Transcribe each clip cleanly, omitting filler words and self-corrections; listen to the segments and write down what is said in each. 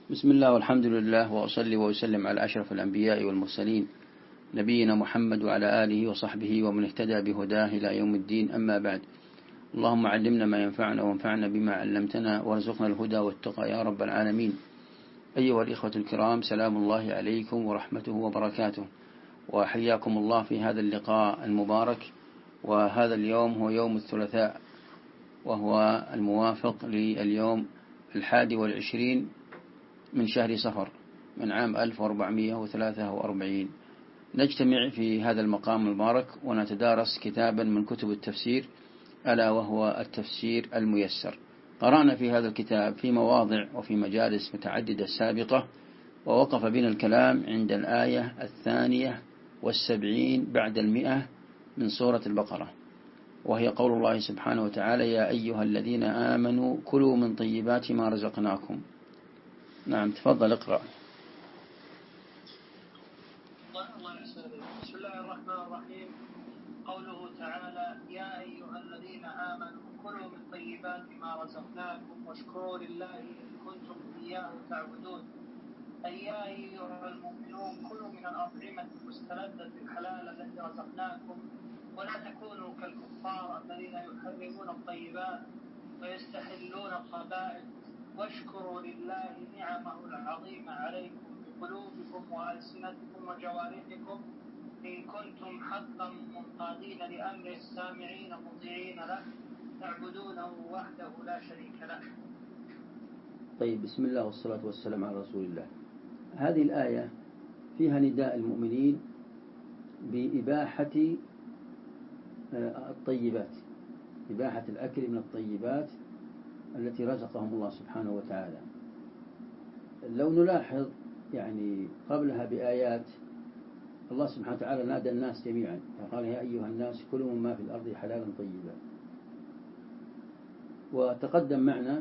بسم الله والحمد لله، وأصلي وأسلم على أشرف الأنبياء والمرسلين نبينا محمد وعلى آله وصحبه ومن اهتدى بهداه إلى يوم الدين. أما بعد، اللهم علمنا ما ينفعنا وانفعنا بما علمتنا وارزقنا الهدى والتقى يا رب العالمين. أيها الإخوة الكرام، سلام الله عليكم ورحمته وبركاته، وحياكم الله في هذا اللقاء المبارك. وهذا اليوم هو يوم الثلاثاء، وهو الموافق لليوم 21 من شهر صفر من عام 1443. نجتمع في هذا المقام المبارك ونتدارس كتابا من كتب التفسير، ألا وهو التفسير الميسر. قرأنا في هذا الكتاب في مواضع وفي مجالس متعددة سابقة، ووقف بنا الكلام عند الآية 72 بعد 100 من سورة البقرة، وهي قول الله سبحانه وتعالى: يا أيها الذين آمنوا كلوا من طيبات ما رزقناكم. نعم، تفضل اقرأ. بسم الله الرحمن الرحيم. قوله تعالى: يا أيها الذين آمنوا كلوا من طيبات ما رزقناكم واشكروا لله إن كنتم إياه تعبدون. أي يا أيها المؤمنون كلوا من الأطعمة المستلذة الحلال التي رزقناكم، ولا تكونوا كالكفار الذين يحرمون الطيبات ويستحلون الخبائث، واشكروا لله نعمه العظيمة عليكم بقلوبكم وألسنتكم وجوارحكم إن كنتم حقا منقادين لأمره سامعين مطيعين له تعبدونه وحده لا شريك له. طيب، بسم الله والصلاة والسلام على رسول الله. هذه الآية فيها نداء المؤمنين بإباحة الطيبات، إباحة الأكل من الطيبات التي رزقهم الله سبحانه وتعالى. لو نلاحظ يعني قبلها بآيات، الله سبحانه وتعالى نادى الناس جميعا فقال: يا أيها الناس كلوا مما في الأرض حلالا طيبا. وتقدم معنا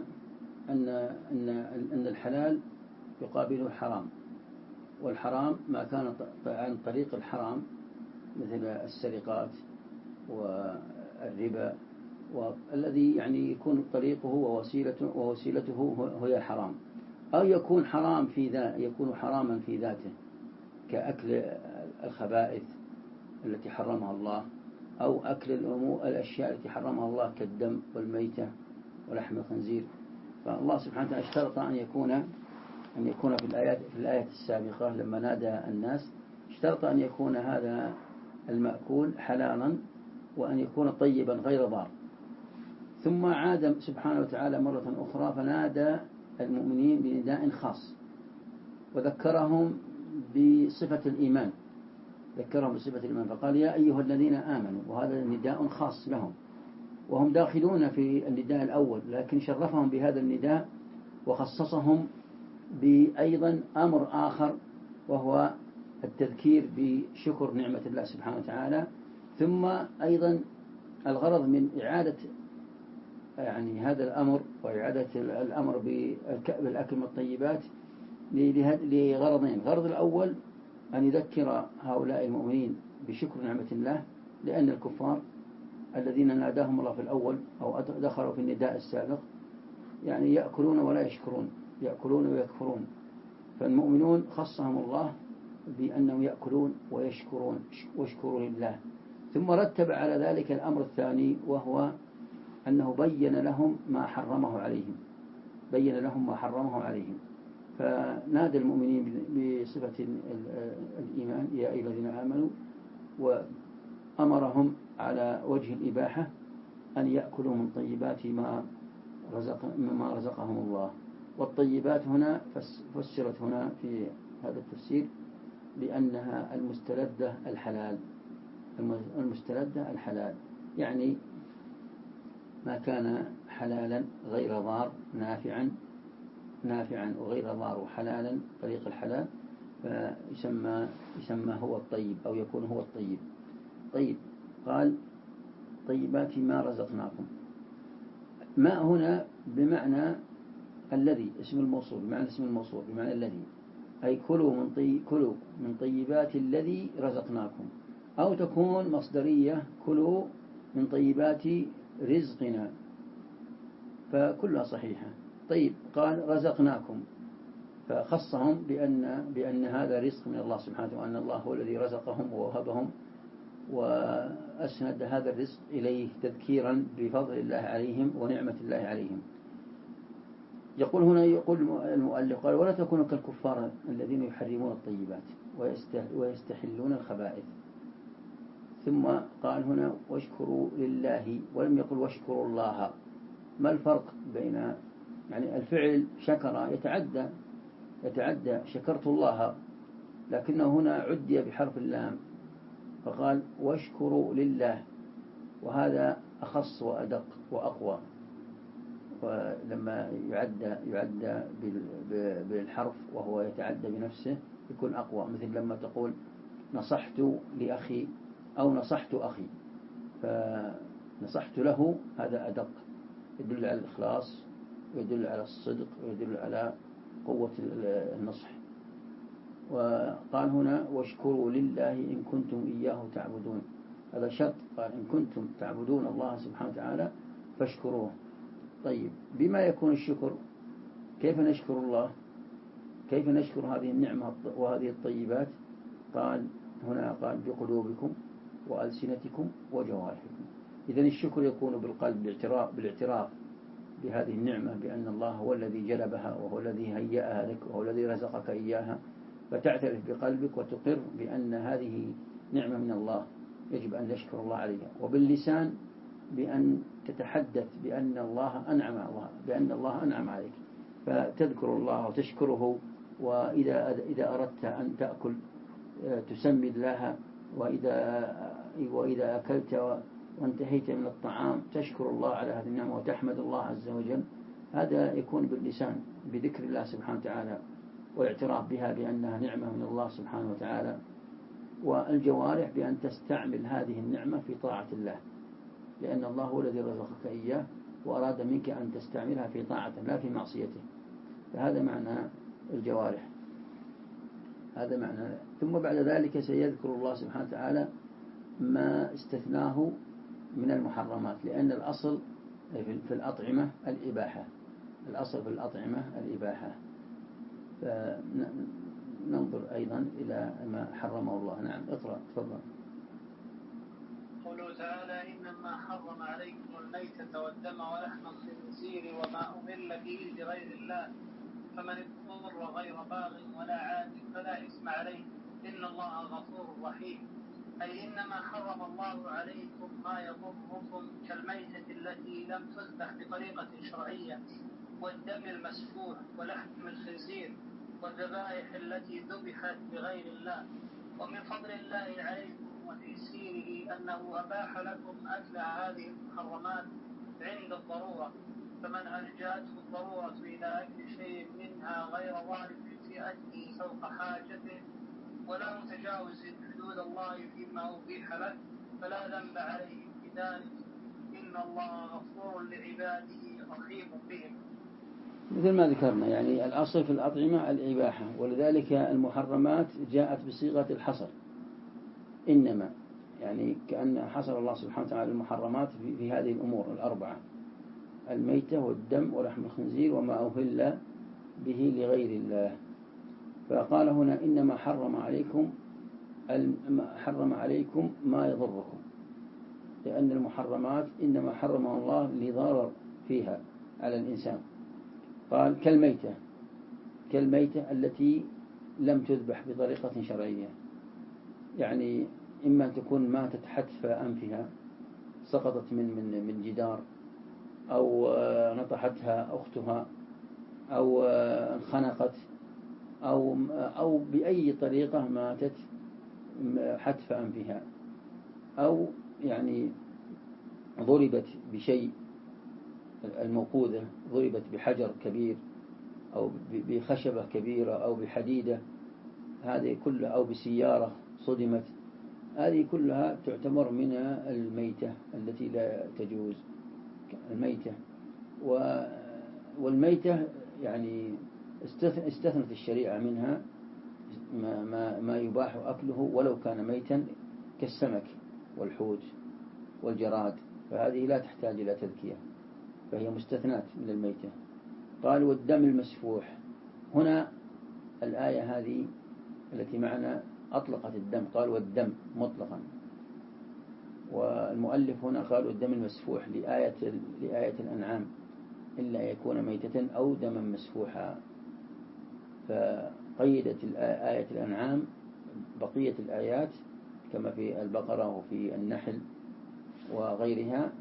أن الحلال يقابله الحرام، والحرام ما كان عن طريق الحرام مثل السرقات والربا، والذي يعني يكون طريقه ووسيلته هي الحرام، أو يكون حراما في ذاته كأكل الخبائث التي حرمها الله، أو أكل الأشياء التي حرمها الله كالدم والميتة ولحم الخنزير. فالله سبحانه وتعالى اشترط أن يكون في الآية السابقة لما نادى الناس، اشترط أن يكون هذا المأكول حلالا وأن يكون طيبا غير ضار. ثم عاد سبحانه وتعالى مرة أخرى فنادى المؤمنين بنداء خاص، وذكرهم بصفة الإيمان، فقال: يا أيها الذين آمنوا، وهذا نداء خاص لهم، وهم داخلون في النداء الأول، لكن شرفهم بهذا النداء وخصصهم بأيضا أمر آخر، وهو التذكير بشكر نعمة الله سبحانه وتعالى. ثم أيضا الغرض من إعادة يعني هذا الأمر وإعادة الأمر بالأكل من الطيبات لغرضين: الغرض الأول أن يذكر هؤلاء المؤمنين بشكر نعمة الله، لأن الكفار الذين ناداهم الله في الأول أو دخلوا في النداء السابق يعني يأكلون ولا يشكرون، يأكلون ويكفرون، فالمؤمنون خصهم الله بأنهم يأكلون ويشكرون، واشكروا لله. ثم رتب على ذلك الأمر الثاني، وهو أنه بين لهم ما حرمه عليهم، فنادى المؤمنين بصفة الإيمان: يا أيها الذين آمنوا، وأمرهم على وجه الإباحة أن يأكلوا من طيبات ما رزقهم الله. والطيبات هنا فسرت هنا في هذا التفسير بأنها المستلذة الحلال، يعني ما كان حلالا غير ضار، نافعا وغير ضار وحلالا طريق الحلال، فيسمى هو الطيب، أو يكون هو الطيب. طيب، قال: طيبات ما رزقناكم. ما هنا بمعنى الذي، اسم الموصول بمعنى الذي، أي كلوا من طيبات الذي رزقناكم، أو تكون مصدرية: كلوا من طيبات رزقنا، فكلها صحيحة. طيب، قال رزقناكم، فخصهم بأن هذا رزق من الله سبحانه وأن الله هو الذي رزقهم ووهبهم، وأسند هذا الرزق إليه تذكيرا بفضل الله عليهم ونعمة الله عليهم. يقول هنا المؤلف قال: ولا تكونوا كالكفار الذين يحرمون الطيبات ويستحلون الخبائث. ثم قال هنا: واشكروا لله، ولم يقل واشكروا الله. ما الفرق بين يعني الفعل شكر يتعدى شكرت الله، لكنه هنا عدي بحرف اللام فقال واشكروا لله، وهذا أخص وأدق وأقوى. ولما يعدى بالحرف وهو يتعدى بنفسه يكون أقوى، مثل لما تقول نصحت لأخي أو نصحت أخي، فنصحت له هذا أدق، يدل على الإخلاص ويدل على الصدق ويدل على قوة النصح. وقال هنا واشكروا لله إن كنتم إياه تعبدون، هذا شرط، قال إن كنتم تعبدون الله سبحانه وتعالى فاشكروه. طيب بما يكون الشكر؟ كيف نشكر الله؟ كيف نشكر هذه النعمة وهذه الطيبات؟ قال هنا بقلوبكم وألسنتكم وجوارحكم. إذن الشكر يكون بالقلب، بالاعتراف بهذه النعمة، بأن الله هو الذي جلبها وهو الذي هيأها لك وهو الذي رزقك إياها، فتعترف بقلبك وتقر بأن هذه نعمة من الله يجب أن نشكر الله عليها. وباللسان بأن تتحدث بأن الله أنعم عليك، فتذكر الله وتشكره. وإذا أردت أن تأكل تسمي الله، وإذا أكلت وانتهيت من الطعام تشكر الله على هذه النعمة وتحمد الله عز وجل. هذا يكون باللسان بذكر الله سبحانه وتعالى والاعتراف بها بأنها نعمة من الله سبحانه وتعالى. والجوارح بأن تستعمل هذه النعمة في طاعة الله، لأن الله هو الذي رزقك إياه وأراد منك أن تستعملها في طاعته لا في معصيته. فهذا معنى الجوارح، هذا معنى. ثم بعد ذلك سيذكر الله سبحانه وتعالى ما استثناه من المحرمات، لأن الأصل في الأطعمة الإباحة، الأصل في الأطعمة الإباحة. فننظر أيضا إلى ما حرمه الله. نعم اقرأ تفضل. قوله تعالى إنما حرم عليكم الميتة والدم ولحم الخنزير وما أهل به لغير الله فمن اضطر غير باغ ولا عاد فلا إثم عليه إن الله غفور رحيم. أي إنما حرم الله عليكم ما يضركم كالميتة التي لم تذبح بطريقة شرعية، والدم المسفوح، ولحم الخنزير، والذبائح التي ذبحت بغير الله. ومن فضل الله عليكم وتيسيره أنه أباح لكم أكل هذه المحرمات عند الضرورة، فمن ألجأته الضرورة إلى أكل شيء منها غير ظالم في أكله فوق حاجته ولا متجاوز حدود الله فيما أبيح له فلا ذنب عليه بذلك، إن الله غفور لعباده رحيم بهم. مثل ما ذكرنا، يعني الأصل في الأطعمة الإباحة، ولذلك المحرمات جاءت بصيغة الحصر، إنما يعني كأن حصر الله سبحانه وتعالى المحرمات في هذه الأمور الأربعة: الميتة والدم ولحم الخنزير وما أهل به لغير الله. فقال هنا إنما حرم عليكم ما يضركم، لأن المحرمات إنما حرمها الله لضرر فيها على الإنسان. قال كالميتة التي لم تذبح بطريقة شرعية، يعني إما أن تكون ماتت حتف أنفها، سقطت من جدار، أو نطحتها أختها، أو انخنقت، أو بأي طريقة ماتت حتف أنفها، أو يعني ضربت بشيء، الموقوذة ضربت بحجر كبير أو بخشبة كبيرة أو بحديدة، هذه كلها، أو بسيارة صدمت، هذه كلها تعتبر من الميتة التي لا تجوز الميتة. والميتة يعني استثنت الشريعة منها ما يباح أكله ولو كان ميتا، كالسمك والحوت والجراد، فهذه لا تحتاج إلى تذكية، فهي مستثنات من الميتة. قال والدم المسفوح، هنا الآية هذه التي معنا أطلقت الدم، قال والدم مطلقا، والمؤلف هنا قال الدم المسفوح لآية الأنعام إلا يكون ميتة أو دما مسفوحا، فقيدت آية الأنعام بقية الآيات كما في البقرة وفي النحل وغيرها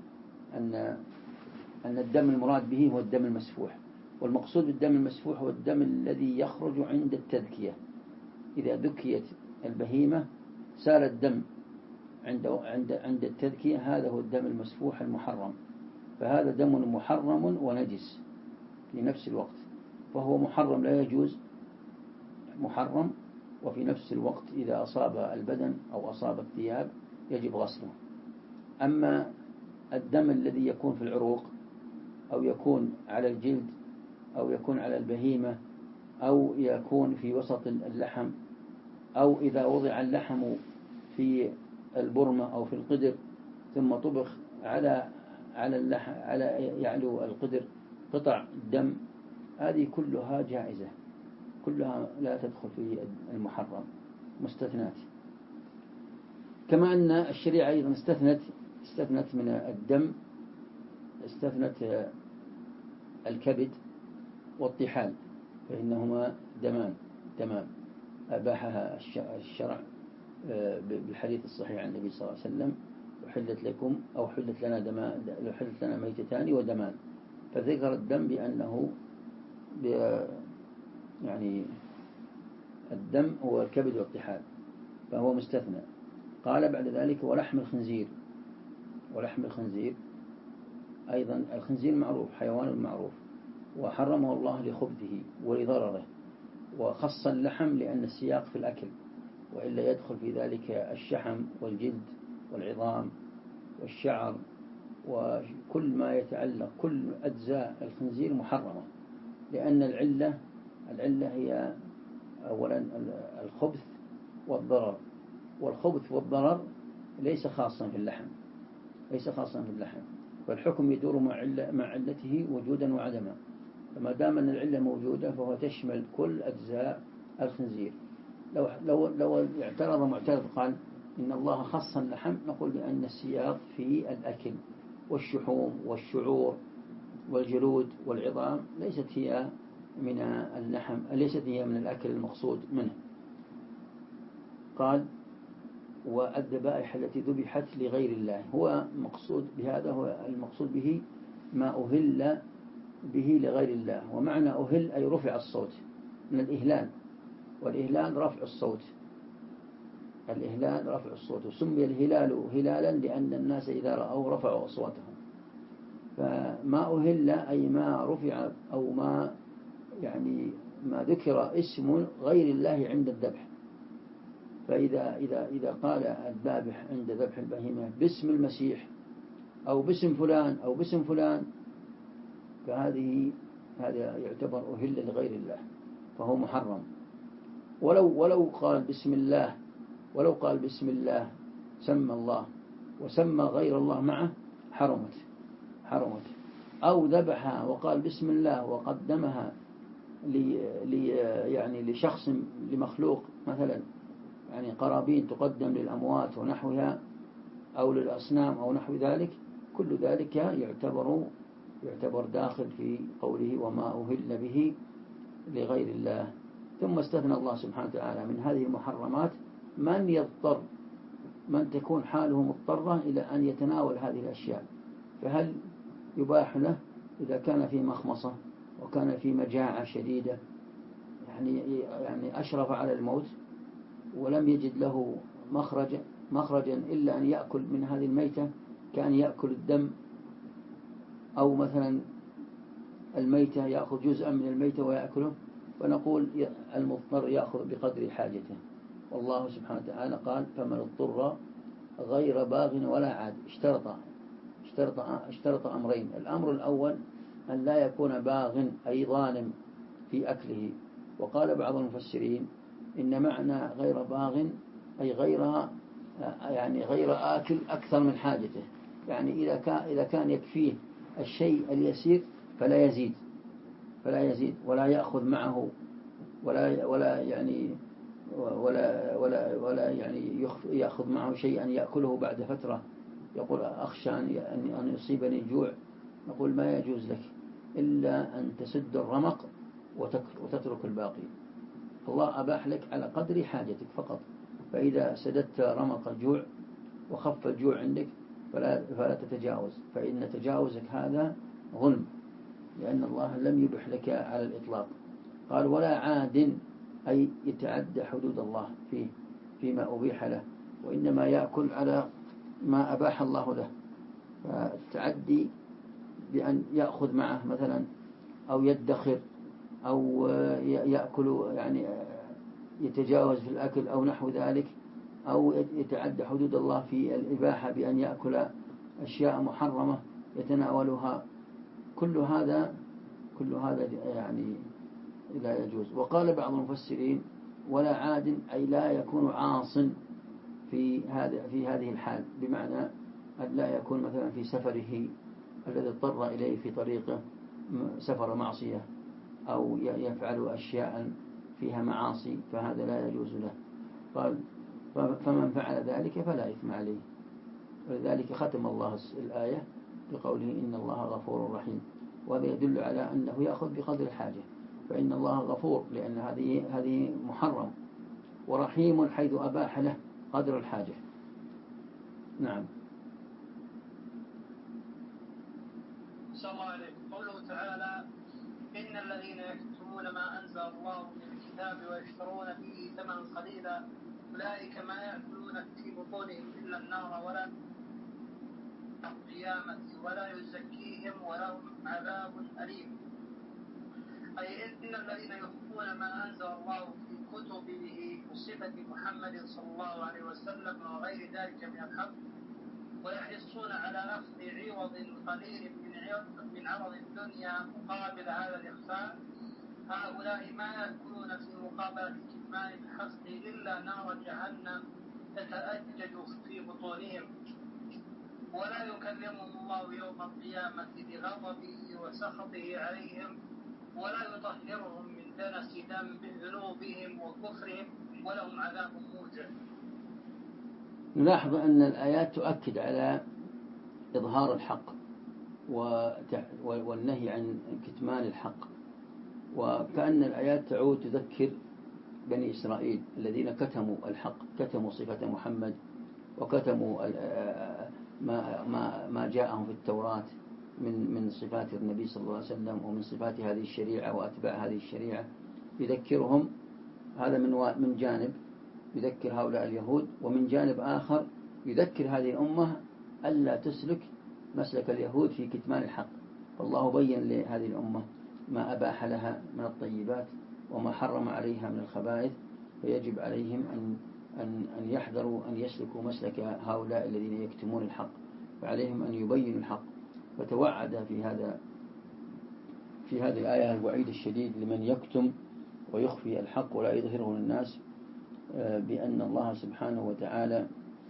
أن الدم المراد به هو الدم المسفوح. والمقصود بالدم المسفوح هو الدم الذي يخرج عند التذكية، إذا ذكيت البهيمة سال الدم عند التذكية، هذا هو الدم المسفوح المحرم، فهذا دم محرم ونجس في نفس الوقت، فهو محرم لا يجوز، محرم، وفي نفس الوقت إذا أصاب البدن أو أصاب الثياب يجب غسله. أما الدم الذي يكون في العروق أو يكون على الجلد أو يكون على البهيمة أو يكون في وسط اللحم، أو إذا وضع اللحم في البرمة أو في القدر ثم طبخ على اللحم على يعلو القدر قطع الدم، هذه كلها جائزة، كلها لا تدخل في المحرم، مستثنات. كما أن الشريعة أيضا استثنت من الدم، استثنت الكبد والطحال، فإنهما دمان تمام أباحها الشرع بالحديث الصحيح عن النبي صلى الله عليه وسلم: وحلت لكم أو حلت لنا ميتتان ودمان، فذكر الدم بأنه يعني الدم هو الكبد والطحال، فهو مستثنى. قال بعد ذلك: ولحم الخنزير. ولحم الخنزير أيضا، الخنزير معروف، حيوان معروف، وحرمه الله لخبثه ولضرره، وخص اللحم لأن السياق في الأكل، وإلا يدخل في ذلك الشحم والجلد والعظام والشعر وكل ما يتعلق، كل أجزاء الخنزير محرمة، لأن العلة هي أولا الخبث والضرر، والخبث والضرر ليس خاصا في اللحم، ليس خاصا في اللحم، فالحكم يدور مع علته وجودا وعدما، فما دام أن العلة موجودة فهو تشمل كل أجزاء الخنزير. لو اعترض معترض قال إن الله خص اللحم، نقول بأن السياق في الأكل، والشحوم والشعور والجلود والعظام ليست هي من اللحم، ليست هي من الأكل المقصود منه. قال: والذبائح التي ذبحت لغير الله، هو مقصود بهذا، هو المقصود به ما أهل به لغير الله، ومعنى أهل أي رفع الصوت من الإهلال، والإهلال رفع الصوت، الإهلال رفع الصوت، وسمي الهلال هلالا لأن الناس إذا رأوا رفعوا أصواتهم. فما أهل أي ما رفع أو ما ذكر اسم غير الله عند الذبح، فإذا قال الذابح عند ذبح البهيمة باسم المسيح أو باسم فلان أو باسم فلان، هذا يعتبر أهل لغير الله، فهو محرم. ولو قال بسم الله سمى الله وسمى غير الله معه حرمت. أو ذبح وقال بسم الله وقدمها لشخص، لمخلوق مثلا، يعني قرابين تقدم للأموات ونحوها أو للأصنام أو نحو ذلك، كل ذلك يعتبر داخل في قوله وما أهل به لغير الله. ثم استثنى الله سبحانه وتعالى من هذه المحرمات من تكون حاله مضطرة إلى أن يتناول هذه الأشياء، فهل يباح له إذا كان في مخمصة وكان في مجاعة شديدة، يعني أشرف على الموت ولم يجد له مخرجا إلا أن يأكل من هذه الميتة، كأن يأكل الدم، أو مثلا الميتة يأخذ جزءا من الميتة ويأكله، فنقول المضطر يأخذ بقدر حاجته. والله سبحانه وتعالى قال: فمن اضطر غير باغ ولا عاد. اشترط أمرين: الأمر الأول أن لا يكون باغ أي ظالم في أكله، وقال بعض المفسرين إن معنى غير باغ أي غير آكل أكثر من حاجته، يعني إذا كان يكفيه الشيء اليسير فلا يزيد ولا يأخذ معه ولا يعني ولا يعني يأخذ معه شيئا يأكله بعد فترة، يقول أخشى أن يصيبني جوع، نقول ما يجوز لك إلا أن تسد الرمق وتترك الباقي. الله أباح لك على قدر حاجتك فقط، فإذا سددت رمق الجوع وخف الجوع عندك فلا تتجاوز، فإن تجاوزك هذا ظلم، لأن الله لم يبح لك على الإطلاق. قال ولا عاد، أي يتعدى حدود الله فيما أبيح له، وإنما يأكل على ما أباح الله له. فالتعدي بأن يأخذ معه مثلا أو يدخر أو يأكل يعني يتجاوز في الأكل أو نحو ذلك، أو يتعدى حدود الله في الإباحة بأن يأكل أشياء محرمة يتناولها، كل هذا يعني لا يجوز. وقال بعض المفسرين ولا عاد، أي لا يكون عاص في هذه الحال، بمعنى أن لا يكون مثلا في سفره الذي اضطر إليه في طريقه سفر معصية أو يفعل أشياء فيها معاصي، فهذا لا يجوز له. قال فمن فعل ذلك فلا إثم عليه. ولذلك ختم الله الآية بقوله إن الله غفور رحيم، وهذا يدل على أنه يأخذ بقدر الحاجة، فإن الله غفور لأن هذه محرم، ورحيم حيث أباح له قدر الحاجة. نعم. صلى الله عليه قوله تعالى إن الذين يكتمون ما أنزل الله من الكتاب ويشترون به ثمنا قليلا أولئك ما يأكلون في بطونهم إلا النار ولا القيامة ولا يزكيهم ولهم عذاب أليم. أي إن الذين يخفون ما أنزل الله في كتبه بصفة محمد صلى الله عليه وسلم وغير ذلك من الحق، ويحرصون على أخذ عوض قليل من عرض الدنيا مقابل هذا الإخفاء، هؤلاء ما يأكلون في مقابلة كتمان الحق إلا نار جهنم تتأجج في بطونهم، ولا يكلمهم الله يوم القيامة بغضبه وسخطه عليهم، ولا يطهرهم من دنس ذنوبهم وكفرهم، ولهم عذاب موجع. نلاحظ أن الآيات تؤكد على إظهار الحق والنهي عن كتمان الحق، وكأن الآيات تعود تذكر بني إسرائيل الذين كتموا الحق، كتموا صفة محمد، وكتموا ما جاءهم في التوراة من صفات النبي صلى الله عليه وسلم ومن صفات هذه الشريعة وأتباع هذه الشريعة. يذكرهم هذا من جانب يذكر هؤلاء اليهود، ومن جانب آخر يذكر هذه الأمة ألا تسلك مسلك اليهود في كتمان الحق. فالله بين لهذه الأمة ما أباح لها من الطيبات وما حرم عليها من الخبائث، فيجب عليهم أن يحذروا أن يسلكوا مسلك هؤلاء الذين يكتمون الحق، فعليهم أن يبينوا الحق. فتوعد في هذه الآية الوعيد الشديد لمن يكتم ويخفي الحق ولا يظهره للناس، بأن الله سبحانه وتعالى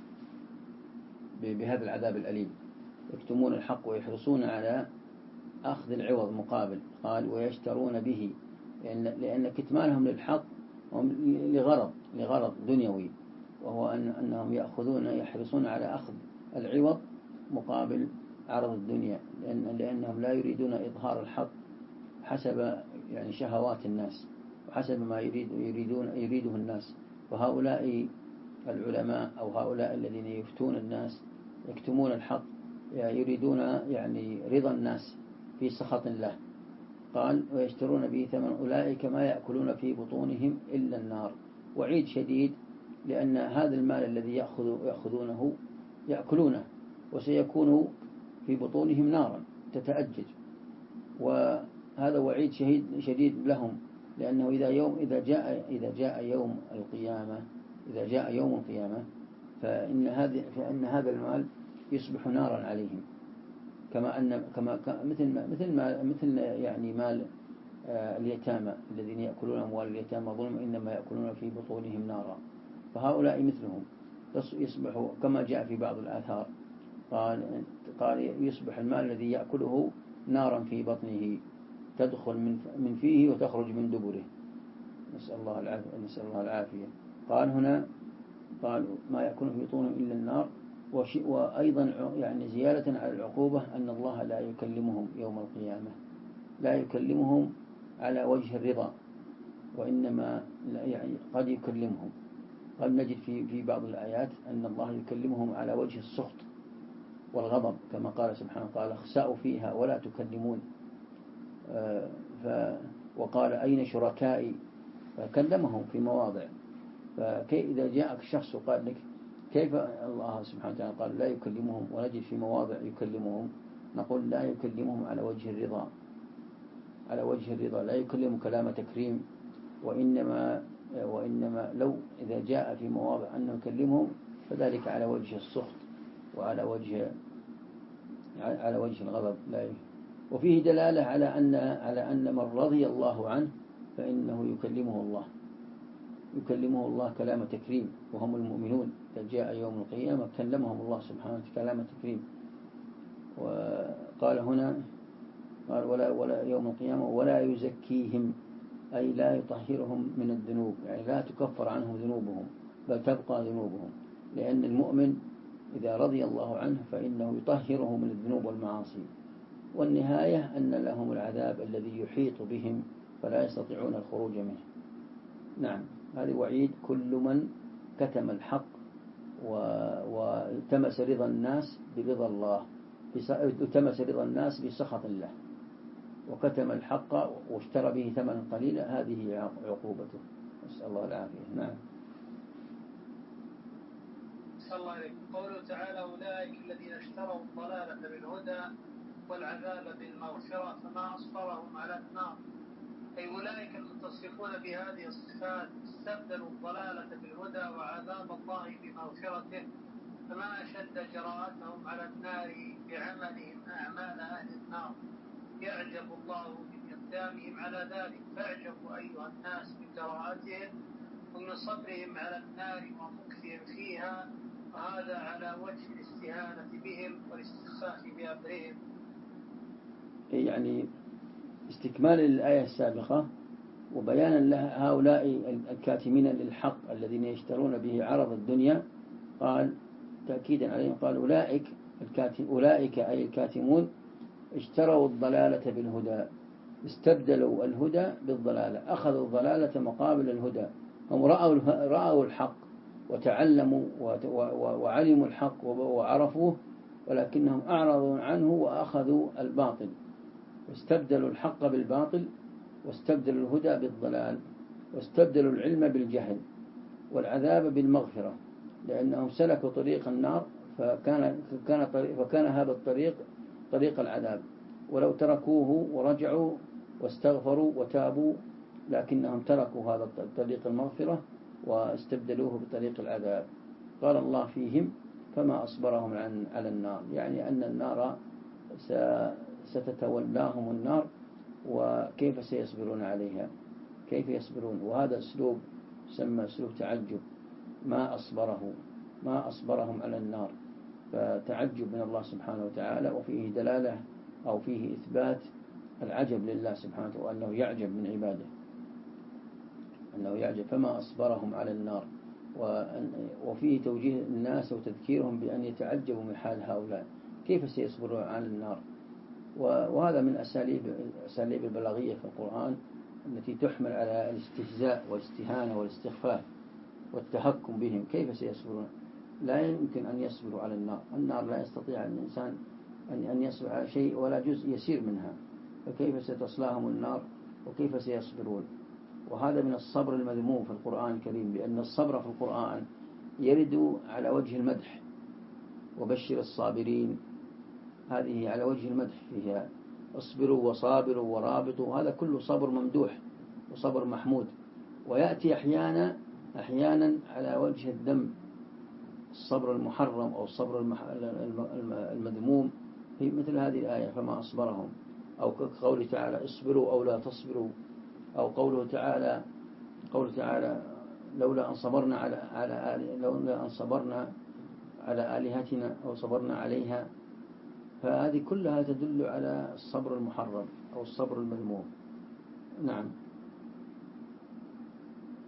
بهذا العذاب الأليم. يكتمون الحق ويحرصون على أخذ العوض مقابل، قال ويشترون به، لأن كتمانهم للحق هم لغرض دنيوي، وهو أنهم يحرصون على أخذ العوض مقابل عرض الدنيا، لأنهم لا يريدون إظهار الحق حسب يعني شهوات الناس وحسب ما يريده الناس. وهؤلاء العلماء أو هؤلاء الذين يفتون الناس يكتمون الحق يريدون يعني رضا الناس في سخط الله. قال ويشترون به ثمن أولئك ما يأكلون في بطونهم إلا النار. وعيد شديد، لأن هذا المال الذي يأخذونه يأكلونه وسيكون في بطونهم نارا تتأجج، وهذا وعيد شديد لهم، لأنه إذا جاء يوم القيامة فإن هذا المال يصبح نارا عليهم، مثل يعني مال اليتامى الذين يأكلون أموال اليتامى ظلما إنما يأكلون في بطونهم نارا. فهؤلاء مثلهم يصبح كما جاء في بعض الآثار، قال يصبح المال الذي يأكله نارا في بطنه تدخل من فيه وتخرج من دبره، نسأل نسأل الله العافية. قال هنا قال ما يكون في بطونهم إلا النار. وأيضا يعني زيادة على العقوبة أن الله لا يكلمهم يوم القيامة، لا يكلمهم على وجه الرضا، وإنما يعني قد يكلمهم، قد نجد في بعض الآيات أن الله يكلمهم على وجه السخط والغضب كما قال سبحانه قال اخسأوا فيها ولا تكلمون. وقال أين شركائي فكلمهم في مواضع. فكيف إذا جاءك شخص وقال لك كيف الله سبحانه وتعالى قال لا يكلمهم، ونجد في مواضع يكلمهم، نقول لا يكلمهم على وجه الرضا، على وجه الرضا، لا يكلم كلام تكريم، وإنما لو إذا جاء في مواضع أنه يكلمهم فذلك على وجه السخط وعلى وجه الغضب. وفيه دلالة على أن من رضي الله عنه فإنه يكلمه الله كلام تكريم، وهم المؤمنون. إذا جاء يوم القيامة كلمهم الله سبحانه وتعالى كلام تكريم. وقال هنا قال ولا يوم القيامة ولا يزكيهم، أي لا يطهرهم من الذنوب، يعني لا تكفر عنهم ذنوبهم بل تبقى ذنوبهم، لأن المؤمن إذا رضي الله عنه فإنه يطهره من الذنوب والمعاصي، والنهاية أن لهم العذاب الذي يحيط بهم فلا يستطيعون الخروج منه. نعم، هذا وعيد كل من كتم الحق والتمس رضا الناس برضا الله، التمس رضا الناس بسخط الله، وكتم الحق واشترى به ثمنا قليلا، هذه عقوبته، نسأل الله العافية. نعم. صلى الله عليه قوله تعالى أولئك الذين اشتروا الضلالة بالهدى والعذاب بالمغفرة فما أصبرهم على النار، أي أولئك المتصفون بهذه الصفات استبدلوا الضلالة بالهدى وعذاب الله بمغفرته، فما أشد جراءتهم على النار بعملهم أعمال أهل النار، يعجب الله من إقدامهم على ذلك، فاعجبوا أيها الناس من جراءتهم ومن صبرهم على النار ومكثهم فيها، وهذا على وجه الاستهانة بهم والاستخفاف بأمرهم. يعني استكمال الآية السابقة وبيانا لها هؤلاء الكاتمين للحق الذين يشترون به عرض الدنيا، قال تأكيدا عليهم قال أولئك أي الكاتمون اشتروا الضلالة بالهدى، استبدلوا الهدى بالضلالة، أخذوا الضلالة مقابل الهدى. هم رأوا الحق وتعلموا وعلموا الحق وعرفوه، ولكنهم أعرضوا عنه وأخذوا الباطل، واستبدلوا الحق بالباطل، واستبدلوا الهدى بالضلال، واستبدلوا العلم بالجهل والعذاب بالمغفرة، لأنهم سلكوا طريق النار فكان هذا الطريق طريق العذاب، ولو تركوه ورجعوا واستغفروا وتابوا لكنهم تركوا هذا طريق المغفرة واستبدلوه بطريق العذاب. قال الله فيهم فما أصبرهم على النار، يعني أن النار ستتولاهم النار، وكيف سيصبرون عليها، كيف يصبرون. وهذا أسلوب سمى أسلوب تعجب، ما أصبرهم على النار، فتعجب من الله سبحانه وتعالى، وفيه دلالة أو فيه إثبات العجب لله سبحانه وتعالى، وأنه يعجب من عباده، أنه يعجب فما أصبرهم على النار، وفيه توجيه الناس وتذكيرهم بأن يتعجبوا من حال هؤلاء، كيف سيصبرون على النار. وهذا من أساليب البلاغية في القرآن التي تحمل على الاستهزاء والاستهانة والاستخفاف والتهكم بهم. كيف سيصبرون؟ لا يمكن أن يصبروا على النار لا يستطيع الإنسان أن يصبر على شيء ولا جزء يسير منها، فكيف ستصلاهم النار وكيف سيصبرون. وهذا من الصبر المذموم في القرآن الكريم، لأن الصبر في القرآن يرد على وجه المدح، وبشر الصابرين، هذه على وجه المدح، فيها اصبروا وصابروا ورابطوا، هذا كله صبر ممدوح وصبر محمود. ويأتي أحيانا على وجه الذم، الصبر المحرم أو الصبر المذموم، في مثل هذه الآية فما أصبرهم، أو قوله تعالى اصبروا أو لا تصبروا، أو قوله تعالى لولا أن صبرنا على آلهتنا أو صبرنا عليها. فهذه كلها تدل على الصبر المحرم أو الصبر المذموم. نعم.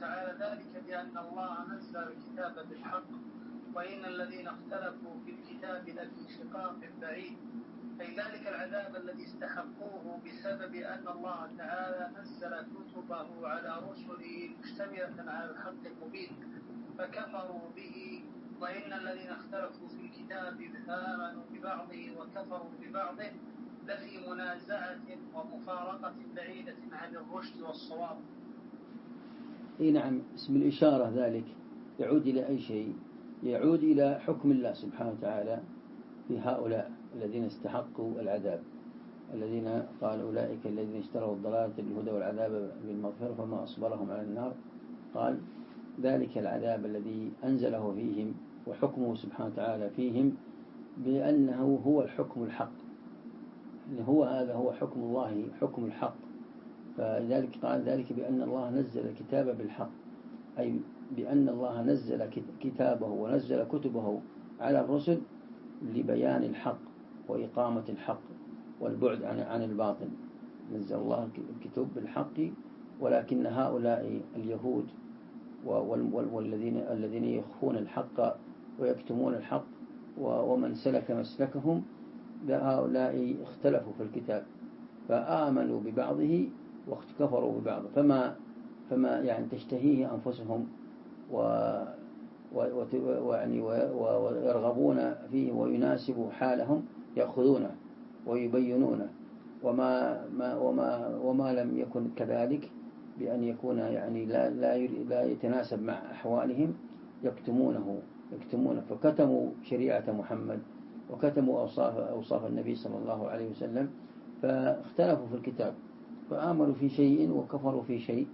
تعالى ذلك بأن الله نزل الكتاب بالحق وإن الذين اختلفوا في الكتاب لفي شقاق بعيد، أي ذلك العذاب الذي استحقوه بسبب أن الله تعالى نزل كتبه على رسله مشتملة على الحق المبين فكفروا به، وإن الذين اختلفوا في الكتاب فآمنوا ببعضه وكفروا ببعضه لفي منازعة ومفارقة بعيدة عن الرشد والصواب. نعم، اسم الإشارة ذلك يعود إلى أي شيء؟ يعود إلى حكم الله سبحانه وتعالى في هؤلاء الذين استحقوا العذاب، الذين قال أولئك الذين اشتروا الضلالة بالهدى والعذاب بالمغفرة فما أصبرهم على النار. قال ذلك العذاب الذي أنزله فيهم وحكمه سبحانه وتعالى فيهم بأنه هو الحكم الحق، هذا هو حكم الله، حكم الحق. فلذلك قال ذلك بأن الله نزل الكتاب بالحق، أي بأن الله نزل كتابه ونزل كتبه على الرسل لبيان الحق وإقامة الحق والبعد عن الباطل. نزل الله الكتب بالحق، ولكن هؤلاء اليهود والذين يخفون الحق ويكتمون الحق ومن سلك مسلكهم هؤلاء اختلفوا في الكتاب فآمنوا ببعضه وكفروا ببعضه، فما يعني تشتهيه أنفسهم ويرغبون فيه ويناسب حالهم يأخذونه ويبينونه، وما لم يكن كذلك بأن يكون يعني لا يتناسب مع أحوالهم يكتمونه. فكتموا شريعة محمد وكتموا أوصاف النبي صلى الله عليه وسلم، فاختلفوا في الكتاب فآمنوا في شيء وكفروا في شيء.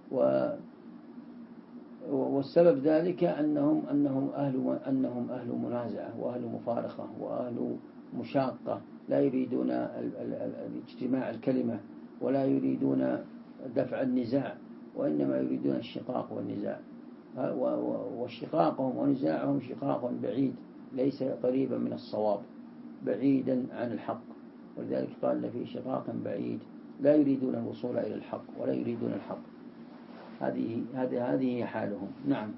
والسبب ذلك أنهم أهل منازعة وأهل مفارقة وأهل مشاقة، لا يريدون اجتماع الكلمة ولا يريدون دفع النزاع، وإنما يريدون الشقاق والنزاع. وشقاقهم ونزاعهم شقاق بعيد ليس قريبا من الصواب، بعيدا عن الحق، ولذلك قال في شقاق بعيد، لا يريدون الوصول إلى الحق ولا يريدون الحق. هذه حالهم. نعم.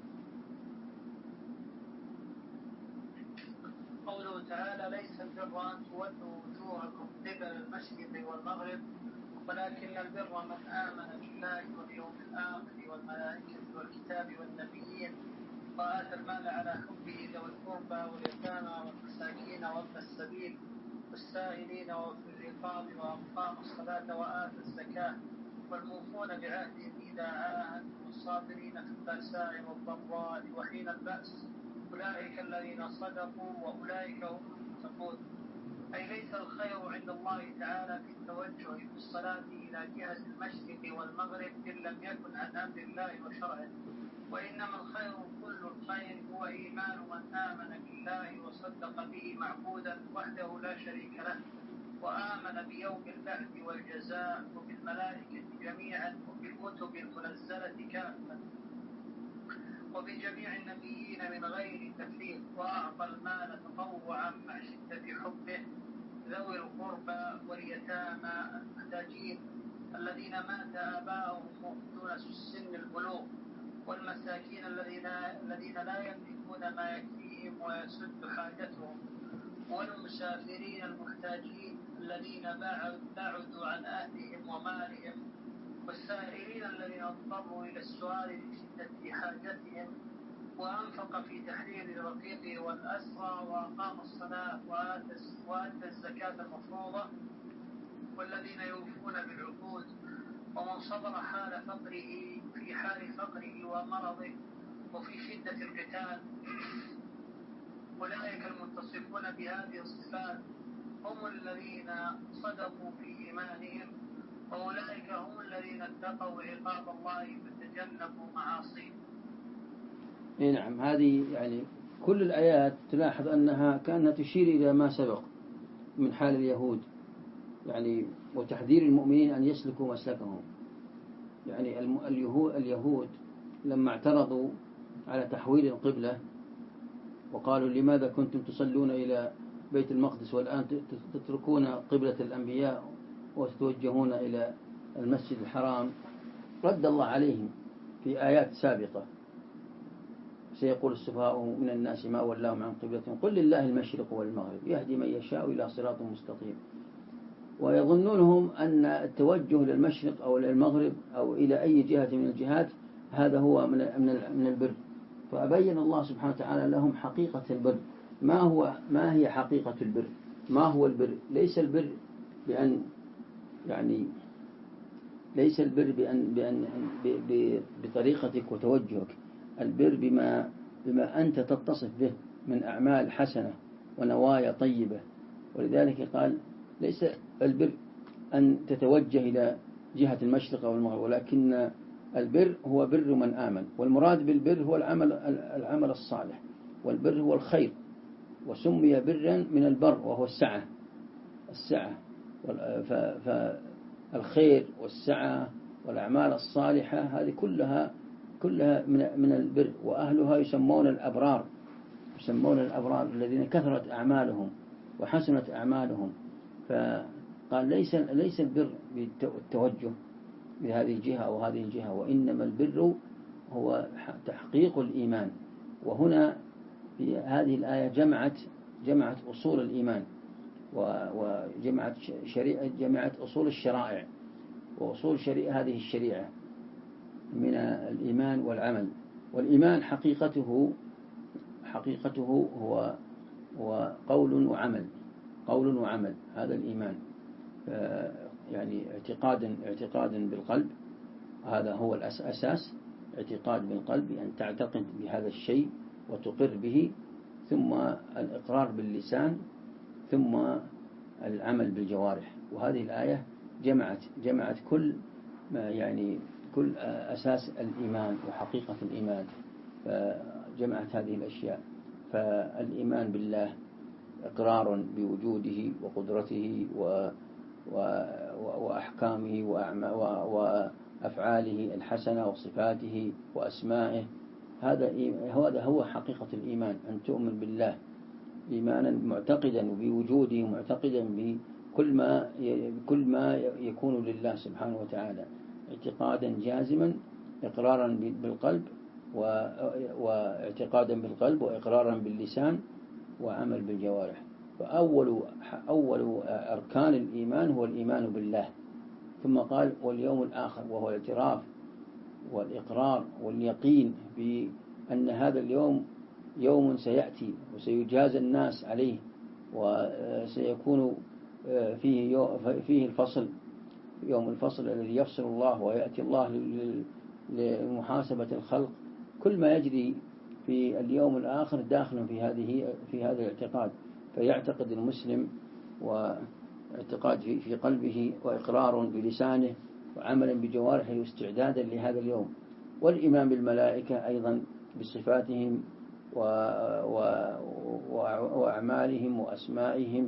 قوله تعالى ليس البر أن تولوا وجوهكم قبل المشرق والمغرب ولكن البر من آمن بالله واليوم الآخر والملائكة والكتاب والنبيين وآتى المال على حبه ذوي القربى واليتامى والمساكين وابن السبيل والسائلين وفي الرقاب وأقام الصلاة وآتى الزكاة والموفون بعهدهم إذا عاهدوا والصابرين في البأساء والضراء وحين البأس أولئك الذين صدقوا وأولئك هم المتقون. أي ليس الخير عند الله تعالى في التوجه بالصلاة إلى جهة المشرق والمغرب إن لم يكن عن أمر الله وشرعه، وإنما الخير كل الخير هو إيمان من آمن بالله وصدق به معبودا وحده لا شريك له، وآمن بيوم البعث والجزاء وبالملائكة جميعا وبالكتب المنزلة كافة وبجميع النبيين من غير تفريق، وأعطى المال تطوعا مع شدة حبه ذوي القربى واليتامى المحتاجين الذين مات آباؤهم دون سن البلوغ، والمساكين الذين لا يملكون ما يكفيهم ويسد حاجتهم، والمسافرين المحتاجين الذين بعدوا عن أهلهم ومالهم، والسائلين الذين اضطروا إلى السؤال لشدة حاجتهم، وأنفق في تحرير الرقيق والأسرى وأقام الصلاة وآتى الزكاة المفروضة، والذين يوفون بالعقود، ومن صبر حال فقره في حال فقره ومرضه وفي شدة القتال. أولئك المتصفون بهذه الصفات هم الذين صدقوا في إيمانهم، وأولئك هم الذين اتقوا عقاب الله فتجنبوا معاصيه. نعم، هذه يعني كل الآيات تلاحظ أنها كانت تشير إلى ما سبق من حال اليهود، يعني وتحذير المؤمنين أن يسلكوا مسلكهم. يعني اليهود لما اعترضوا على تحويل القبلة وقالوا لماذا كنتم تصلون إلى بيت المقدس والآن تتركون قبلة الأنبياء وتتوجهون إلى المسجد الحرام، رد الله عليهم في آيات سابقة. سيقول السفهاء من الناس ما ولاهم عن قبلتهم قل لله المشرق والمغرب يهدي من يشاء إلى صراط مستقيم. ويظنونهم أن التوجه للمشرق أو للمغرب أو إلى أي جهة من الجهات هذا هو من البر. فأبين الله سبحانه وتعالى لهم حقيقة البر. ما هي حقيقة البر؟ ما هو البر؟ ليس البر بطريقتك وتوجهك. البر بما أنت تتصف به من أعمال حسنة ونوايا طيبة. ولذلك قال ليس البر أن تتوجه إلى جهة المشرق أو المغرب، ولكن البر هو بر من آمن. والمراد بالبر هو العمل الصالح، والبر هو الخير، وسمي برا من البر وهو السعة. فالخير والسعة والأعمال الصالحة هذه كلها من البر. وأهلها يسمون الأبرار الذين كثرت أعمالهم وحسنت أعمالهم. فقال ليس البر بالتوجه بهذه الجهة أو هذه الجهة، وإنما البر هو تحقيق الإيمان. وهنا في هذه الآية جمعت أصول الإيمان، جمعت أصول الشرائع، وأصول هذه الشريعة من الإيمان والعمل. والإيمان حقيقته هو قول وعمل. هذا الإيمان يعني اعتقاد بالقلب، هذا هو الأساس. اعتقاد بالقلب أن تعتقد بهذا الشيء وتقر به، ثم الإقرار باللسان، ثم العمل بالجوارح. وهذه الآية جمعت كل أساس الإيمان وحقيقة الإيمان، فجمعت هذه الأشياء. فالإيمان بالله إقرار بوجوده وقدرته وأحكامه وأفعاله الحسنة وصفاته وأسمائه. هذا هو حقيقة الإيمان، أن تؤمن بالله إيمانا معتقدا بوجوده، معتقدا بكل ما يكون لله سبحانه وتعالى، اعتقادا جازما، إقرارا بالقلب واعتقادا بالقلب وإقرارا باللسان وعمل بالجوارح. فأول أركان الإيمان هو الإيمان بالله. ثم قال واليوم الآخر، وهو الاعتراف والإقرار واليقين بأن هذا اليوم يوم سيأتي وسيجازى الناس عليه، وسيكون فيه الفصل، يوم الفصل الذي يفصل الله ويأتي الله لمحاسبة الخلق. كل ما يجري في اليوم الآخر داخل في هذا الاعتقاد. فيعتقد المسلم واعتقاد في قلبه وإقرار بلسانه وعملا بجوارحه واستعدادا لهذا اليوم. والإيمان بالملائكة أيضا بصفاتهم وأعمالهم وأسمائهم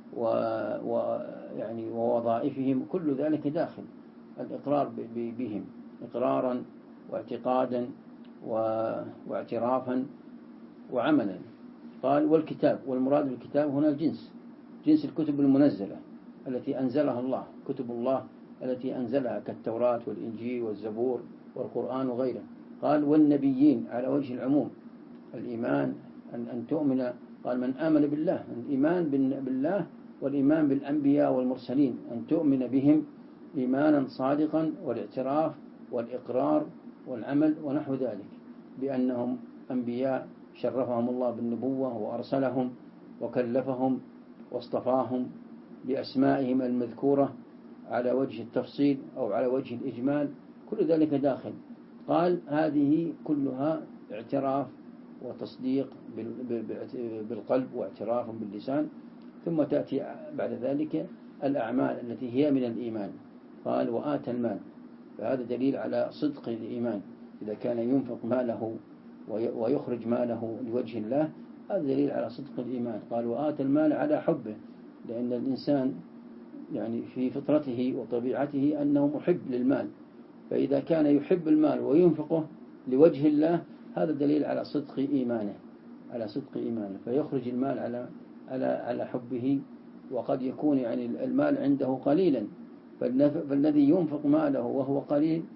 ووظائفهم، كل ذلك داخل الإقرار بهم إقرارا واعتقادا واعترافا وعملا. قال والكتاب، والمراد بالكتاب هنا جنس الكتب المنزلة التي أنزلها الله، كتب الله التي أنزلها كالتوراة والإنجيل والزبور والقرآن وغيره. قال والنبيين على وجه العموم. الإيمان أن تؤمن، قال من آمن بالله، الإيمان بالله والإيمان بالأنبياء والمرسلين، أن تؤمن بهم إيمانا صادقا، والاعتراف والإقرار والعمل ونحو ذلك، بأنهم أنبياء شرفهم الله بالنبوة وأرسلهم وكلفهم واصطفاهم بأسمائهم المذكورة على وجه التفصيل أو على وجه الإجمال، كل ذلك داخل. قال هذه كلها اعتراف وتصديق بالقلب واعتراف باللسان، ثم تأتي بعد ذلك الأعمال التي هي من الإيمان. قال وآتى المال، فهذا دليل على صدق الإيمان. إذا كان ينفق ماله ويخرج ماله لوجه الله، هذا دليل على صدق الإيمان. قال وآتى المال على حبه، لأن الإنسان في فطرته وطبيعته أنه محب للمال، فإذا كان يحب المال وينفقه لوجه الله، هذا دليل على صدق إيمانه، فيخرج المال على حبه. وقد يكون المال عنده قليلا، فالذي ينفق ماله وهو قليل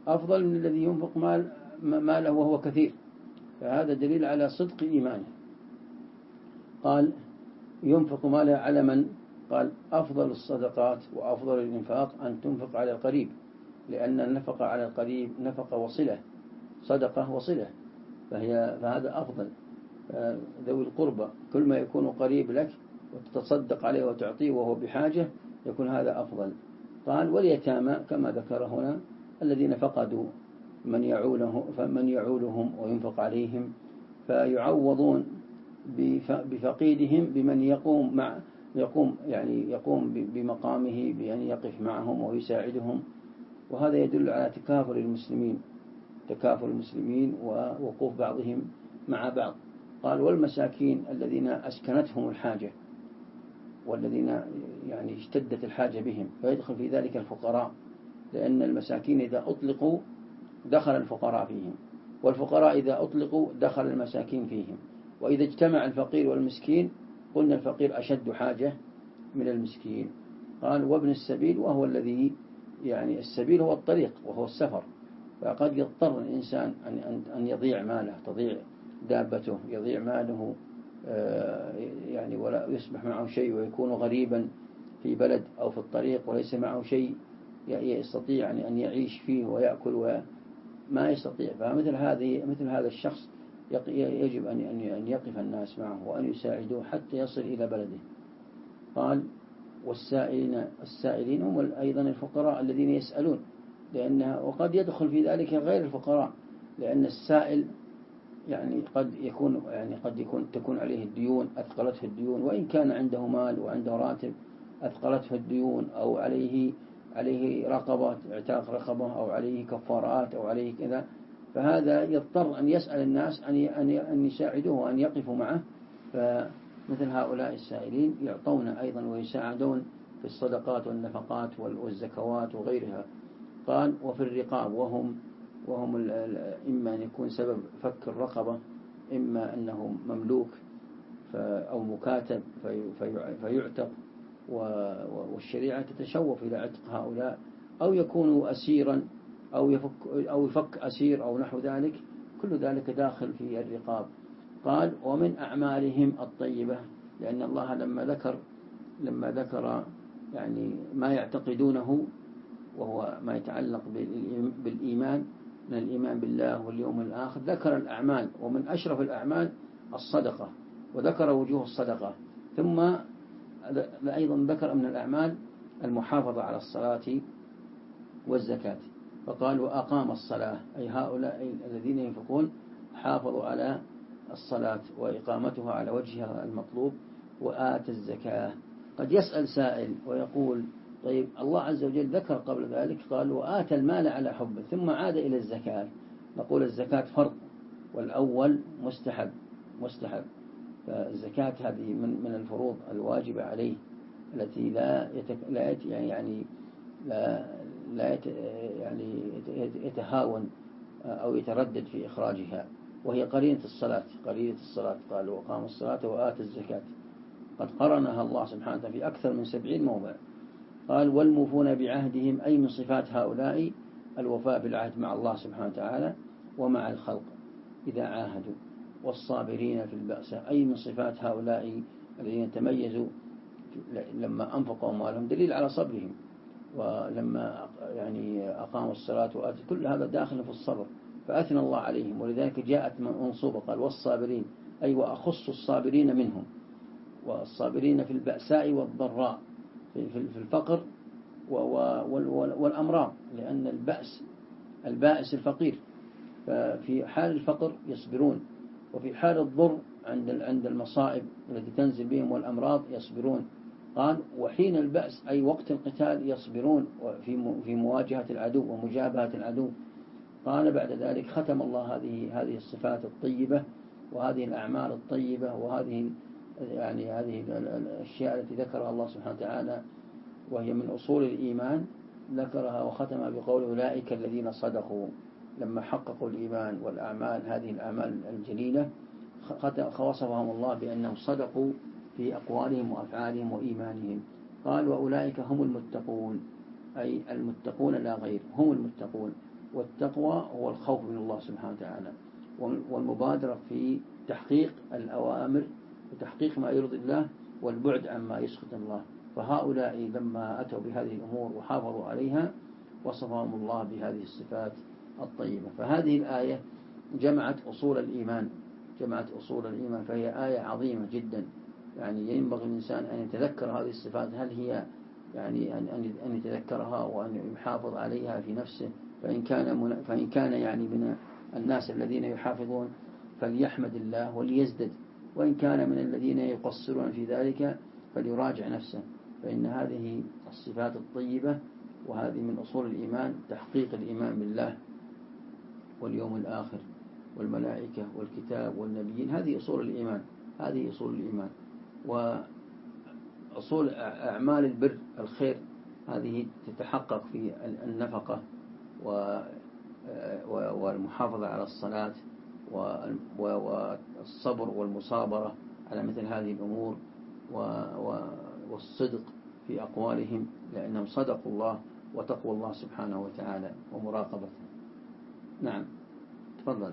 أفضل من الذي ينفق ماله وهو كثير، فهذا دليل على صدق إيمانه. قال ينفق ماله على من؟ قال أفضل الصدقات وأفضل الإنفاق أن تنفق على القريب، لأن النفقة على القريب نفقة وصلة، صدقة وصلة، فهذا أفضل. ذوي القربى كل ما يكون قريب لك وتتصدق عليه وتعطيه وهو بحاجة يكون هذا أفضل. قال واليتامى كما ذكر هنا الذين فقدوا من يعولهم وينفق عليهم، فيعوضون بفقيدهم بمن يقوم بمقامه بأن يقف معهم ويساعدهم، وهذا يدل على تكافل المسلمين ووقوف بعضهم مع بعض. قال والمساكين الذين أسكنتهم الحاجة والذين اشتدت الحاجة بهم، فيدخل في ذلك الفقراء، لأن المساكين إذا أطلقوا دخل الفقراء فيهم، والفقراء إذا أطلقوا دخل المساكين فيهم، وإذا اجتمع الفقير والمسكين قلنا الفقير أشد حاجة من المسكين. قال وابن السبيل وهو الذي السبيل هو الطريق وهو السفر، فقد يضطر الإنسان أن يضيع ماله، تضيع دابته، يضيع ماله ولا يصبح معه شيء ويكون غريبا في بلد أو في الطريق وليس معه شيء يستطيع أن يعيش فيه ويأكل وما يستطيع. مثل هذا الشخص يجب أن يقف الناس معه وأن يساعدوه حتى يصل إلى بلده. قال والسائلين هم أيضا الفقراء الذين يسألون، وقد يدخل في ذلك غير الفقراء، لأن السائل قد تكون عليه الديون، أثقلته الديون، وإن كان عنده مال وعنده راتب أثقلته الديون، أو عليه رقبة، اعتاق رقبة، أو عليه كفارات، أو عليه كذا، فهذا يضطر أن يسأل الناس أن يساعدوه وأن يقفوا معه. فمثل هؤلاء السائلين يعطون أيضا ويساعدون في الصدقات والنفقات والزكوات وغيرها. قال وفي الرقاب وهم إما أن يكون سبب فك الرقبة، إما أنه مملوك أو مكاتب فيعتق، والشريعة تتشوف إلى عتق هؤلاء، أو يكون أسيرا أو يفك أسير أو نحو ذلك، كل ذلك داخل في الرقاب. قال ومن أعمالهم الطيبة، لأن الله لما ذكر ما يعتقدونه وهو ما يتعلق بالإيمان من الإيمان بالله واليوم الآخر، ذكر الأعمال، ومن أشرف الأعمال الصدقة، وذكر وجوه الصدقة، ثم أيضا ذكر من الأعمال المحافظة على الصلاة والزكاة، فقال وأقام الصلاة، أي هؤلاء الذين ينفقون حافظوا على الصلاة وإقامتها على وجهها المطلوب، وآتى الزكاة. قد يسأل سائل ويقول طيب الله عز وجل ذكر قبل ذلك قال وآتى المال على حبه ثم عاد إلى الزكاة، نقول الزكاة فرض والأول مستحب، فالزكاة هذه من الفروض الواجبة عليه التي لا يتهاون أو يتردد في إخراجها، وهي قرينة الصلاة. قال وقام الصلاة وآتى الزكاة، قد قرنها الله سبحانه في أكثر من 70 موضع. قال والموفون بعهدهم، أي من صفات هؤلاء الوفاء بالعهد مع الله سبحانه وتعالى ومع الخلق إذا عاهدوا، والصابرين في البأس، أي من صفات هؤلاء الذين تميزوا لما أنفقوا أموالهم دليل على صبرهم، ولما أقاموا الصلاة وآتوا، كل هذا داخل في الصبر، فأثنى الله عليهم، ولذلك جاءت منصوبة قال والصابرين، أي وأخص الصابرين منهم، والصابرين في البأساء والضراء، في الفقر والأمراض، لأن البائس الفقير، ففي حال الفقر يصبرون، وفي حال الضر عند المصائب التي تنزل بهم والأمراض يصبرون. قال وحين البأس، أي وقت القتال يصبرون في مواجهة العدو ومجابهة العدو. قال بعد ذلك ختم الله هذه الصفات الطيبة وهذه الأعمال الطيبة وهذه هذه الأشياء التي ذكرها الله سبحانه وتعالى وهي من أصول الإيمان، ذكرها وختم بقول أولئك الذين صدقوا، لما حققوا الإيمان والأعمال هذه الأعمال الجليلة وصفهم الله بأنهم صدقوا في أقوالهم وأفعالهم وإيمانهم. قال وأولئك هم المتقون، أي المتقون لا غير، هم المتقون، والتقوى هو الخوف من الله سبحانه وتعالى والمبادرة في تحقيق الأوامر وتحقيق ما يرضي الله والبعد عما يسخط الله. فهؤلاء لما أتوا بهذه الأمور وحافظوا عليها وصفهم الله بهذه الصفات الطيبة. فهذه الآية جمعت أصول الإيمان فهي آية عظيمة جدا. يعني ينبغي الإنسان أن يتذكر هذه الصفات، هل هي يعني أن يتذكرها وأن يحافظ عليها في نفسه. فإن كان يعني من الناس الذين يحافظون فليحمد الله وليزدد، وإن كان من الذين يقصرون في ذلك فليراجع نفسه. فإن هذه الصفات الطيبة وهذه من أصول الإيمان، تحقيق الإيمان بالله واليوم الآخر والملائكة والكتاب والنبيين، هذه أصول الإيمان. وأصول أعمال البر الخير هذه تتحقق في النفقة والمحافظة على الصلاة والصبر والمصابرة على مثل هذه الأمور والصدق في أقوالهم، لأنهم صدقوا الله وتقوى الله سبحانه وتعالى ومراقبته. نعم، تفضل.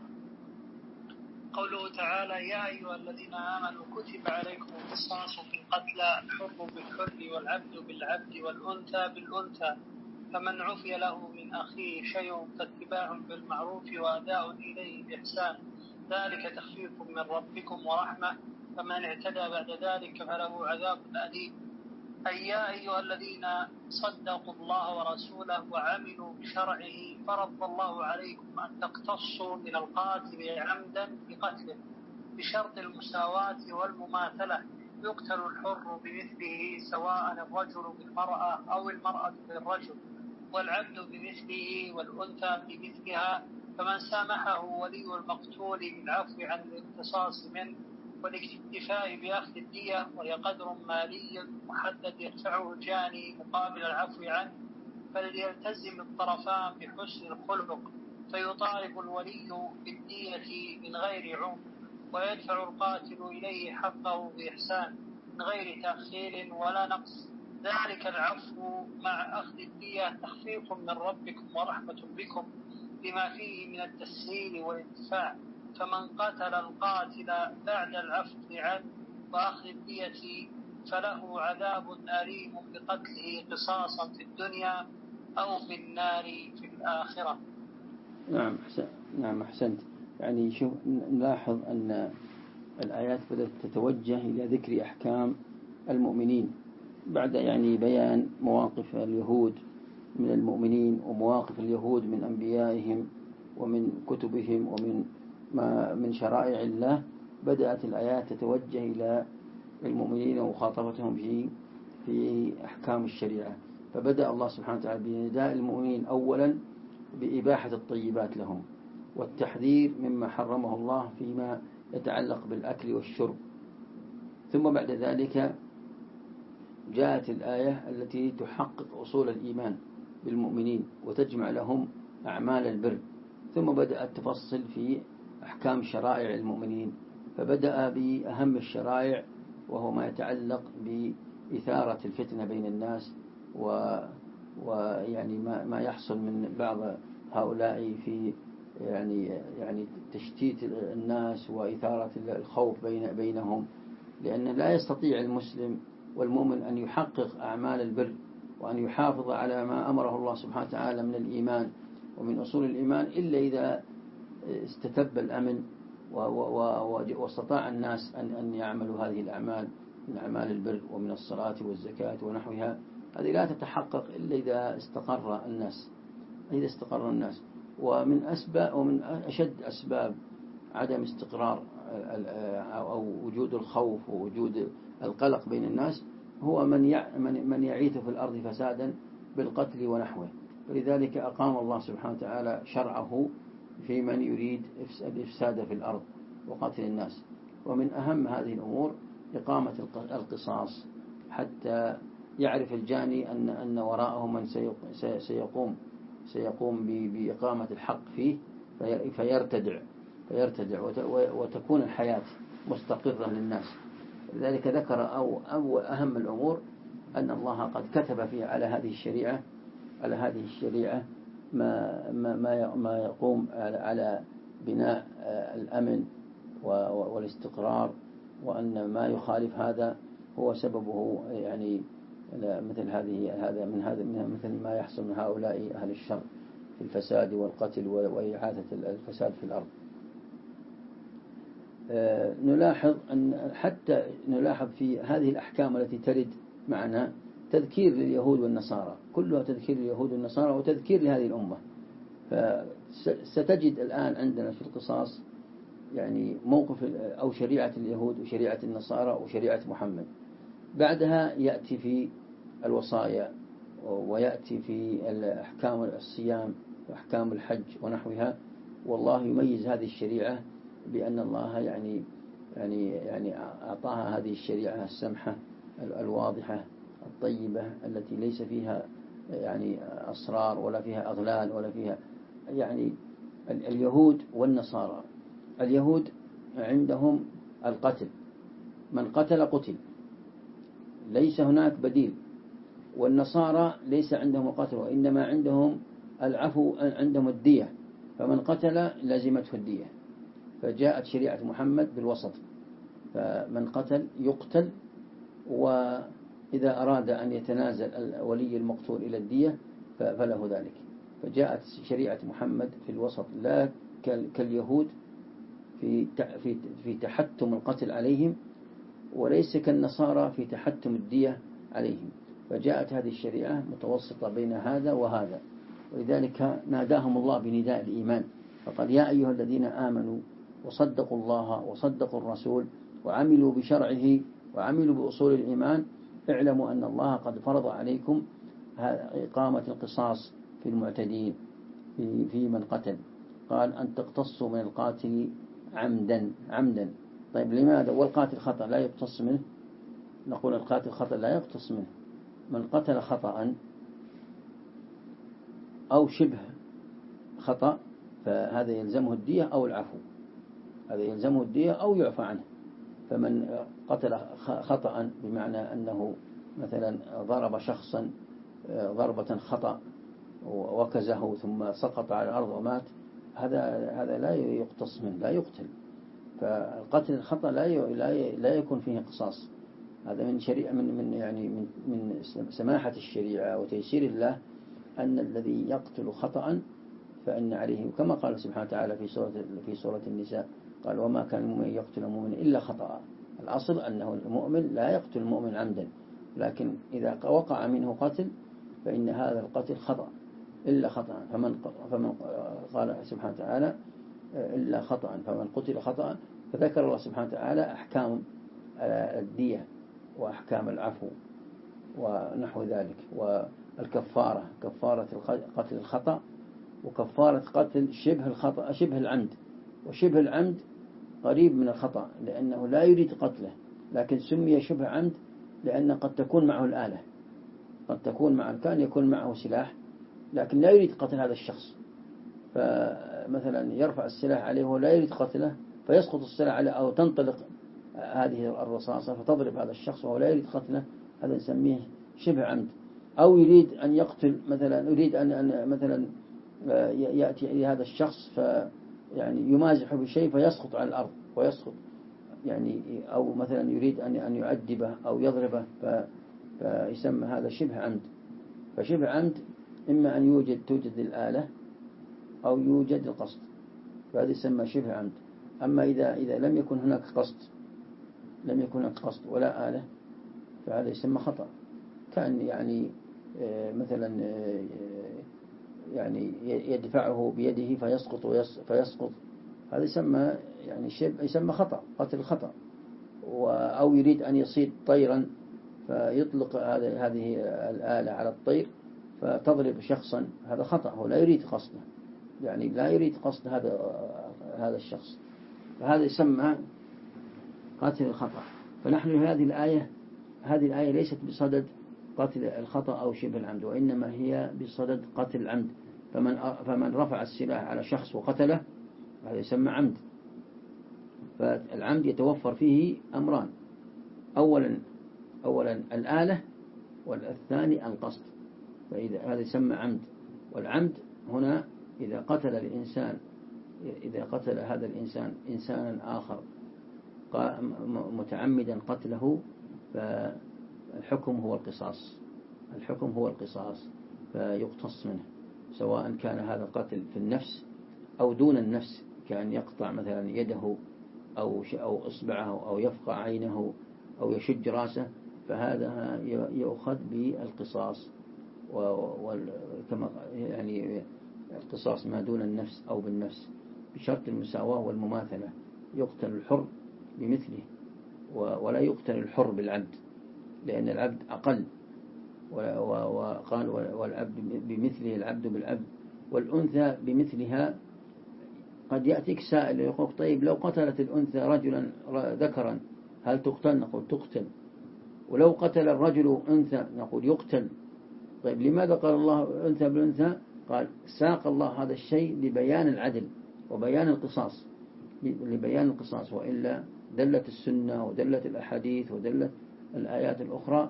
قوله تعالى: يا أيها الذين آمنوا كتب عليكم القصاص في القتلى، الحر بالحر والعبد بالعبد والأنثى بالأنثى، فمن عفي له من أخيه شيء فاتباع بالمعروف وأداء إليه بإحسان، ذلك تخفيف من ربكم ورحمة، فمن اعتدى بعد ذلك فله عذاب أليم. أي يا أيها الذين صدقوا الله ورسوله وعملوا بشرعه، فرض الله عليكم أن تقتصوا من القاتل عمدا بقتله بشرط المساواة والمماثلة، يقتل الحر بمثله سواء الرجل بالمرأة أو المرأة بالرجل، والعبد بمثله والأنثى بمثلها، فمن سامحه ولي المقتول بالعفو عن الاقتصاص منه والاكتفاء بأخذ الدية، وهي قدر مالي محدد يدفعه الجاني مقابل العفو عنه، فليلتزم الطرفان بحسن الخلق، فيطالب الولي بالدية من غير عنف، ويدفع القاتل إليه حقه بإحسان من غير تأخير ولا نقص. ذلك العفو مع أخذ الدية تخفيف من ربكم ورحمة بكم لما فيه من التسهيل والانتفاع. فمن قتل القاتل بعد العفو عنه وأخذ الدية فله عذاب أليم بقتله قصاصا في الدنيا أو في النار في الآخرة. نعم أحسنت. يعني شوف، نلاحظ أن الآيات بدأت تتوجه إلى ذكر أحكام المؤمنين بعد يعني بيان مواقف اليهود من المؤمنين ومواقف اليهود من أنبيائهم ومن كتبهم ومن من شرائع الله. بدأت الآيات تتوجه إلى المؤمنين ومخاطبتهم في أحكام الشريعة. فبدأ الله سبحانه وتعالى بنداء المؤمنين أولا بإباحة الطيبات لهم والتحذير مما حرمه الله فيما يتعلق بالأكل والشرب. ثم بعد ذلك جاءت الآية التي تحقق أصول الإيمان بالمؤمنين وتجمع لهم أعمال البر. ثم بدأ التفصل في أحكام شرائع المؤمنين، فبدأ بأهم الشرائع وهو ما يتعلق بإثارة الفتنة بين الناس ويعني ما يحصل من بعض هؤلاء في يعني تشتيت الناس وإثارة الخوف بينهم، لأن لا يستطيع المسلم والمؤمن أن يحقق أعمال البر وأن يحافظ على ما أمره الله سبحانه وتعالى من الإيمان ومن أصول الإيمان إلا إذا استتب الأمن واستطاع الناس أن يعملوا هذه الأعمال من أعمال البر ومن الصلاة والزكاة ونحوها. هذه لا تتحقق إلا إذا استقر الناس. ومن أشد أسباب عدم استقرار أو وجود الخوف ووجود القلق بين الناس هو من يعيث في الأرض فسادا بالقتل ونحوه. ولذلك أقام الله سبحانه وتعالى شرعه في من يريد الإفساد في الأرض وقتل الناس. ومن أهم هذه الأمور إقامة القصاص حتى يعرف الجاني أن وراءه من سيقوم بإقامة الحق فيه فيرتدع وتكون الحياة مستقرة للناس. لذلك ذكر أو أهم الأمور أن الله قد كتب فيه على هذه الشريعة ما يقوم على بناء الأمن والاستقرار، وأن ما يخالف هذا هو سببه يعني مثل ما يحصل من هؤلاء أهل الشر في الفساد والقتل وإعادة الفساد في الأرض. نلاحظ في هذه الأحكام التي ترد معنا تذكير لليهود والنصارى، كلها تذكير لليهود والنصارى وتذكير لهذه الأمة. فستجد الآن عندنا في القصاص يعني موقف أو شريعة اليهود وشريعة النصارى وشريعة محمد. بعدها يأتي في الوصايا، ويأتي في أحكام الصيام وأحكام الحج ونحوها. والله يميز هذه الشريعة بأن الله يعني أعطاها هذه الشريعة السمحة الواضحة الطيبة التي ليس فيها يعني أسرار ولا فيها أغلال ولا فيها يعني. اليهود والنصارى، اليهود عندهم القتل، من قتل قتل، ليس هناك بديل. والنصارى ليس عندهم القتل، وإنما عندهم العفو، عندهم الدية، فمن قتل لازمته الدية. فجاءت شريعة محمد بالوسط، فمن قتل يقتل، وإذا أراد أن يتنازل ولي المقتول إلى الدية فله ذلك. فجاءت شريعة محمد في الوسط، لا كاليهود في تحتم القتل عليهم، وليس كالنصارى في تحتم الدية عليهم. فجاءت هذه الشريعة متوسطة بين هذا وهذا، ولذلك ناداهم الله بنداء الإيمان، فقال يا أيها الذين آمنوا وصدقوا الله وصدقوا الرسول وعملوا بشرعه وعملوا بأصول الإيمان اعلموا أن الله قد فرض عليكم إقامة القصاص في المعتدين في من قتل. قال أن تقتصوا من القاتل عمدا. طيب لماذا؟ والقاتل خطأ لا يقتص منه؟ نقول القاتل خطأ لا يقتص منه. من قتل خطأ أو شبه خطأ فهذا يلزمه الدية أو العفو، هذا يلزمه الدية أو يعفى عنه. فمن قتل خطأ بمعنى أنه مثلا ضرب شخصا ضربة خطأ ووكزه ثم سقط على الأرض ومات، هذا لا يقتص منه، لا يقتل. فالقتل الخطأ لا يكون فيه قصاص. هذا من شريعة من سماحة الشريعة وتيسير الله، أن الذي يقتل خطأ فإن عليه، كما قال سبحانه وتعالى في سورة النساء، قال وما كان المؤمن يقتل المؤمن إلا خطأ. الأصل أنه المؤمن لا يقتل المؤمن عمدا، لكن إذا وقع منه قتل فإن هذا القتل خطأ إلا خطأ. فمن قال سبحانه وتعالى إلا خطأ، فمن قتل خطأ، فذكر الله سبحانه وتعالى أحكام الدية وأحكام العفو ونحو ذلك، والكفارة، كفارة قتل الخطأ، وكفارة قتل شبه الخطأ، شبه العمد. وشبه العمد قريب من الخطأ لأنه لا يريد قتله، لكن سمي شبه عمد لأن قد تكون معه الآلة، قد تكون كان يكون معه سلاح لكن لا يريد قتل هذا الشخص، فمثلا يرفع السلاح عليه ولا يريد قتله، فيسقط السلاح عليه أو تنطلق هذه الرصاصة فتضرب هذا الشخص وهو لا يريد قتله، هذا نسميه شبه عمد. أو يريد أن يقتل، مثلا يريد أن مثلا يأتي إلى هذا الشخص يعني يمازح بشيء فيسقط على الأرض ويسقط يعني، أو مثلا يريد أن يعذبه أو يضربه فيسمى هذا شبه عمد. فشبه عمد إما أن توجد الآلة أو يوجد القصد، فهذا يسمى شبه عمد. أما إذا لم يكن هناك قصد ولا آلة فهذا يسمى خطأ. كان يعني مثلا يعني يدفعه بيده فيسقط، هذا يسمى خطأ، قتل الخطأ. أو يريد أن يصيد طيرا فيطلق هذه الآلة على الطير فتضرب شخصا، هذا خطأ، هو لا يريد قصده، يعني لا يريد قصد هذا الشخص، فهذا يسمى قتل الخطأ. فنحن هذه الآية ليست بصدد قتل الخطأ أو شبه العمد، وإنما هي بصدد قتل العمد. فمن رفع السلاح على شخص وقتله هذا يسمى عمد. فالعمد يتوفر فيه أمران، أولا الآلة، والثاني القصد، فإذا هذا يسمى عمد. والعمد هنا إذا قتل هذا الإنسان إنسانا آخر متعمدا قتله، فالحكم هو القصاص، فيقتص منه، سواء كان هذا القتل في النفس أو دون النفس، كان يقطع مثلا يده أو إصبعه أو يفقع عينه أو يشج رأسه، فهذا يؤخذ بالقصاص. وكما يعني القصاص ما دون النفس أو بالنفس بشرط المساواة والمماثلة، يقتل الحر بمثله ولا يقتل الحر بالعبد، لأن العبد أقل، وقال والعبد بمثله العبد بالعبد، والأنثى بمثلها. قد يأتيك سائل يقول طيب لو قتلت الأنثى رجلا ذكرا هل تقتل؟ نقول تقتل. ولو قتل الرجل أنثى نقول يقتل. طيب لماذا قال الله أنثى بالأنثى؟ قال ساق الله هذا الشيء لبيان العدل وبيان القصاص، وإلا دلت السنة ودلت الأحاديث ودلت الآيات الأخرى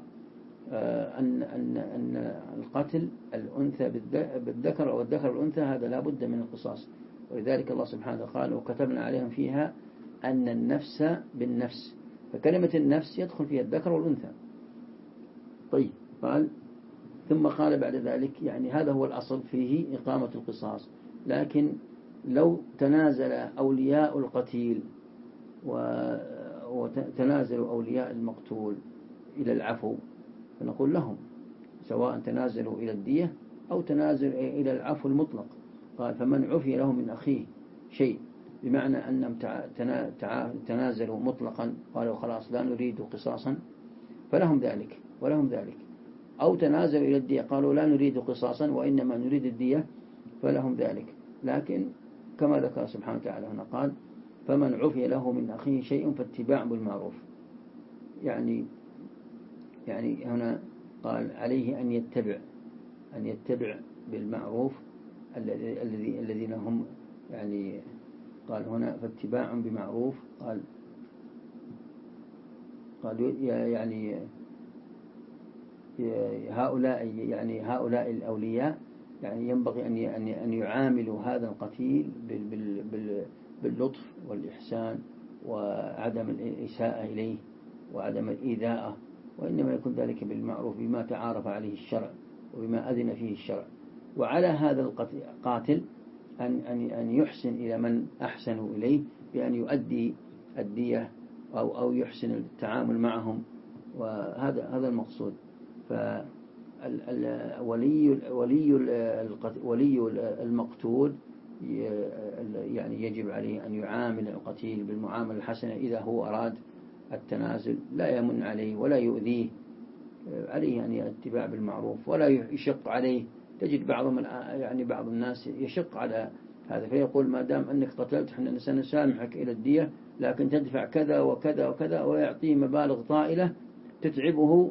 أن القتل الأنثى بالذكر أو الذكر بالأنثى هذا لا بد من القصاص. ولذلك الله سبحانه قال وكتبنا عليهم فيها أن النفس بالنفس، فكلمة النفس يدخل فيها الذكر والأنثى. طيب قال ثم قال بعد ذلك يعني هذا هو الأصل فيه إقامة القصاص، لكن لو تنازل أولياء القتيل وتنازل أولياء المقتول إلى العفو فنقول لهم سواء تنازلوا إلى الدية أو تنازل إلى العفو المطلق. قال فمن عفي له من أخيه شيء، بمعنى أنهم تنازلوا مطلقا قالوا خلاص لا نريد قصاصا فلهم ذلك ولهم ذلك، أو تنازلوا إلى الدية قالوا لا نريد قصاصا وإنما نريد الدية فلهم ذلك. لكن كما ذكر سبحانه وتعالى هنا قال فمن عفي له من أخيه شيء فاتباع بالمعروف، يعني هنا قال عليه أن يتبع بالمعروف الذين هم يعني قال هنا فاتباع بمعروف، قال يعني هؤلاء الأولياء يعني ينبغي أن يعاملوا هذا القتيل باللطف والإحسان وعدم الإساءة إليه وعدم الإيذاء، وإنما يكون ذلك بالمعروف بما تعارف عليه الشرع وبما أذن فيه الشرع. وعلى هذا القاتل أن يحسن إلى من أحسنوا إليه بأن يؤدي الدية أو يحسن التعامل معهم، وهذا المقصود. ولي المقتول يعني يجب عليه أن يعامل القتيل بالمعاملة الحسنة إذا هو أراد التنازل، لا يمن عليه ولا يؤذيه، عليه أن يتبع بالمعروف ولا يشق عليه. تجد بعض الناس يشق على هذا فيقول ما دام أنك قتلت احنا سنسامحك إلى الدية لكن تدفع كذا وكذا وكذا، ويعطيه مبالغ طائلة تتعبه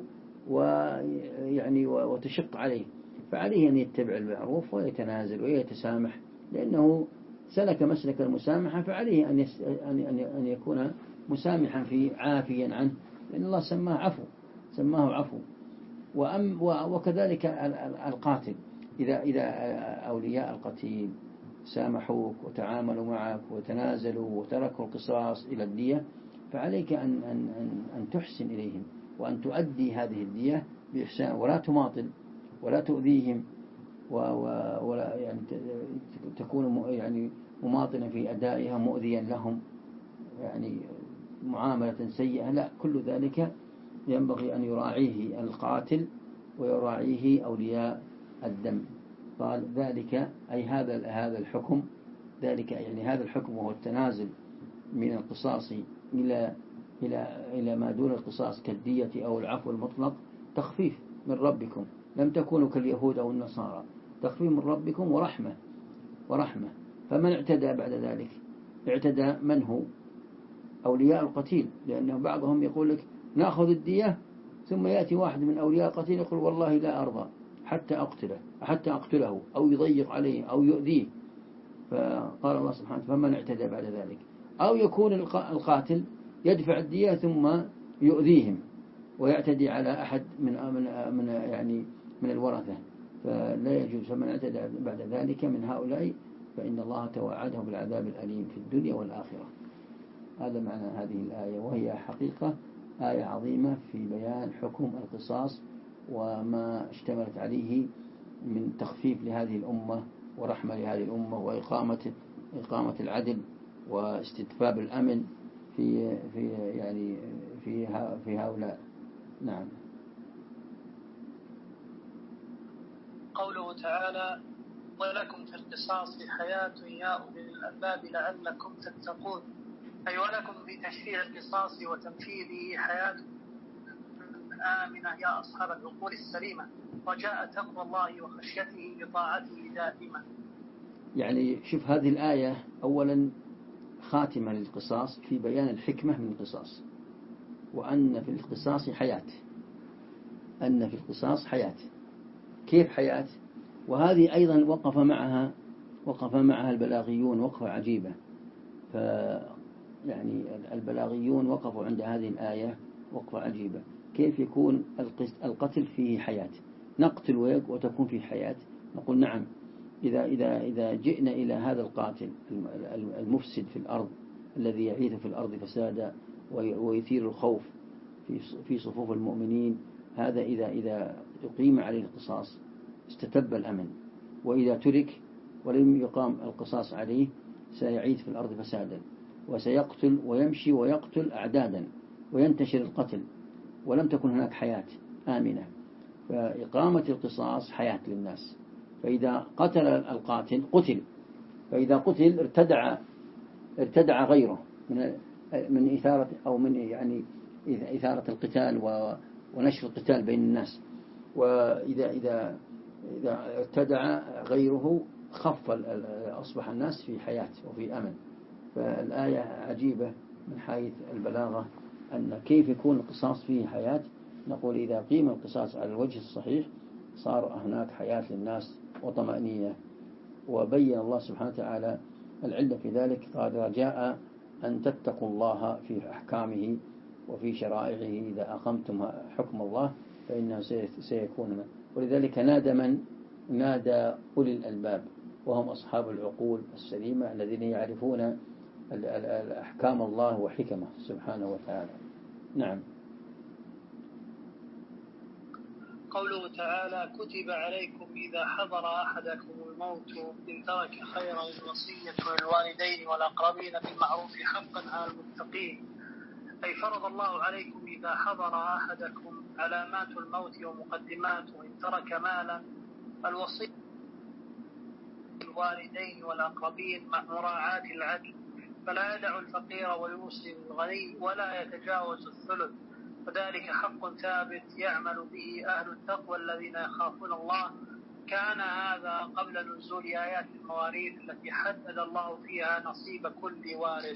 وتشق عليه. فعليه أن يتبع المعروف ويتنازل ويتسامح، لأنه سلك مسلك المسامحة، فعليه أن يكون مسامحا في عافيا عنه، لأن الله سماه عفو. وكذلك القاتل إذا أولياء القتيل سامحوك وتعاملوا معك وتنازلوا وتركوا القصاص إلى الدية، فعليك أن تحسن إليهم وأن تؤدي هذه الدية بإحسان، ولا تماطل ولا تؤذيهم ولا يعني تكون يعني مماطلا في أدائها مؤذيا لهم يعني معاملة سيئة، لا، كل ذلك ينبغي أن يراعيه القاتل ويراعيه أولياء الدم. قال ذلك أي هذا الحكم، ذلك يعني هذا الحكم وهو التنازل من القصاص إلى ما دون القصاص كالدية أو العفو المطلق تخفيف من ربكم، لم تكونوا كاليهود أو النصارى، تخفيف من ربكم ورحمة. فمن اعتدى بعد ذلك اعتدى من هو أولياء القتيل، لأنه بعضهم يقول لك نأخذ الدية ثم يأتي واحد من أولياء القتيل يقول والله لا أرضى حتى أقتله أو يضيق عليه أو يؤذيه. فقال الله سبحانه فمن اعتدى بعد ذلك، أو يكون القاتل يدفع الدية ثم يؤذيهم ويعتدي على أحد من الورثة، فلا يجوز. فمن اعتدى بعد ذلك من هؤلاء فإن الله توعده بالعذاب الأليم في الدنيا والآخرة. هذا معنى هذه الآية، وهي حقيقة آية عظيمة في بيان حكم القصاص وما اشتملت عليه من تخفيف لهذه الأمة ورحمة لهذه الأمة وإقامة العدل واستتباب الأمن في هؤلاء. نعم. قوله تعالى: ولكم في القصاص حياة يا أولي الألباب لعلكم تتقون، أي ولكم في تشريع القصاص وتنفيذه حياة آمنة يا أصحاب العقول السليمة، رجاء تقوى الله وخشيته بطاعته دائما. يعني شوف هذه الآية أولا خاتمة للقصاص في بيان الحكمة من القصاص، وأن في القصاص حياة، أن في القصاص حياة. كيف حياة؟ وهذه أيضا وقف معها البلاغيون وقفة عجيبة. يعني البلاغيون وقفوا عند هذه الآية وقفة عجيبة. كيف يكون القتل فيه حياة؟ نقتل وتكون فيه حياة. نقول نعم، إذا جئنا إلى هذا القاتل المفسد في الأرض الذي يعيث في الأرض فسادا ويثير الخوف في صفوف المؤمنين، هذا إذا أقيم عليه القصاص استتب الأمن، وإذا ترك ولم يقام القصاص عليه سيعيث في الأرض فسادا وسيقتل ويمشي ويقتل أعدادا وينتشر القتل، ولم تكن هناك حياة آمنة. فإقامة القصاص حياة للناس. فإذا قتل القاتل قتل، فإذا قتل ارتدع غيره من إثارة أو من إثارة القتال ونشر القتال بين الناس. وإذا ارتدع غيره خف، أصبح الناس في حياة وفي أمن. فالآية عجيبة من حيث البلاغة، أن كيف يكون القصاص فيه حياة. نقول إذا قيم القصاص على الوجه الصحيح صار هناك حياة للناس وطمأنينة. وبين الله سبحانه وتعالى العلة في ذلك، قال: رجاء أن تتقوا الله في أحكامه وفي شرائعه، إذا أقمتم حكم الله فإنه سيكون. ولذلك نادى أولي الألباب، وهم أصحاب العقول السليمة الذين يعرفون أحكام الله وحكمه سبحانه وتعالى. نعم. قوله تعالى: كتب عليكم إذا حضر أحدكم الموت إن ترك خيرا الوصية للوالدين والأقربين بالمعروف حقا على المتقين، أي فرض الله عليكم إذا حضر أحدكم علامات الموت ومقدماته إن ترك مالا الوصية للوالدين والأقربين مع مراعاة العدل، فلا يدع الفقير ويوصي الغني ولا يتجاوز الثلث، وذلك حق ثابت يعمل به أهل التقوى الذين يخافون الله. كان هذا قبل نزول آيات المواريث التي حدد الله فيها نصيب كل وارث.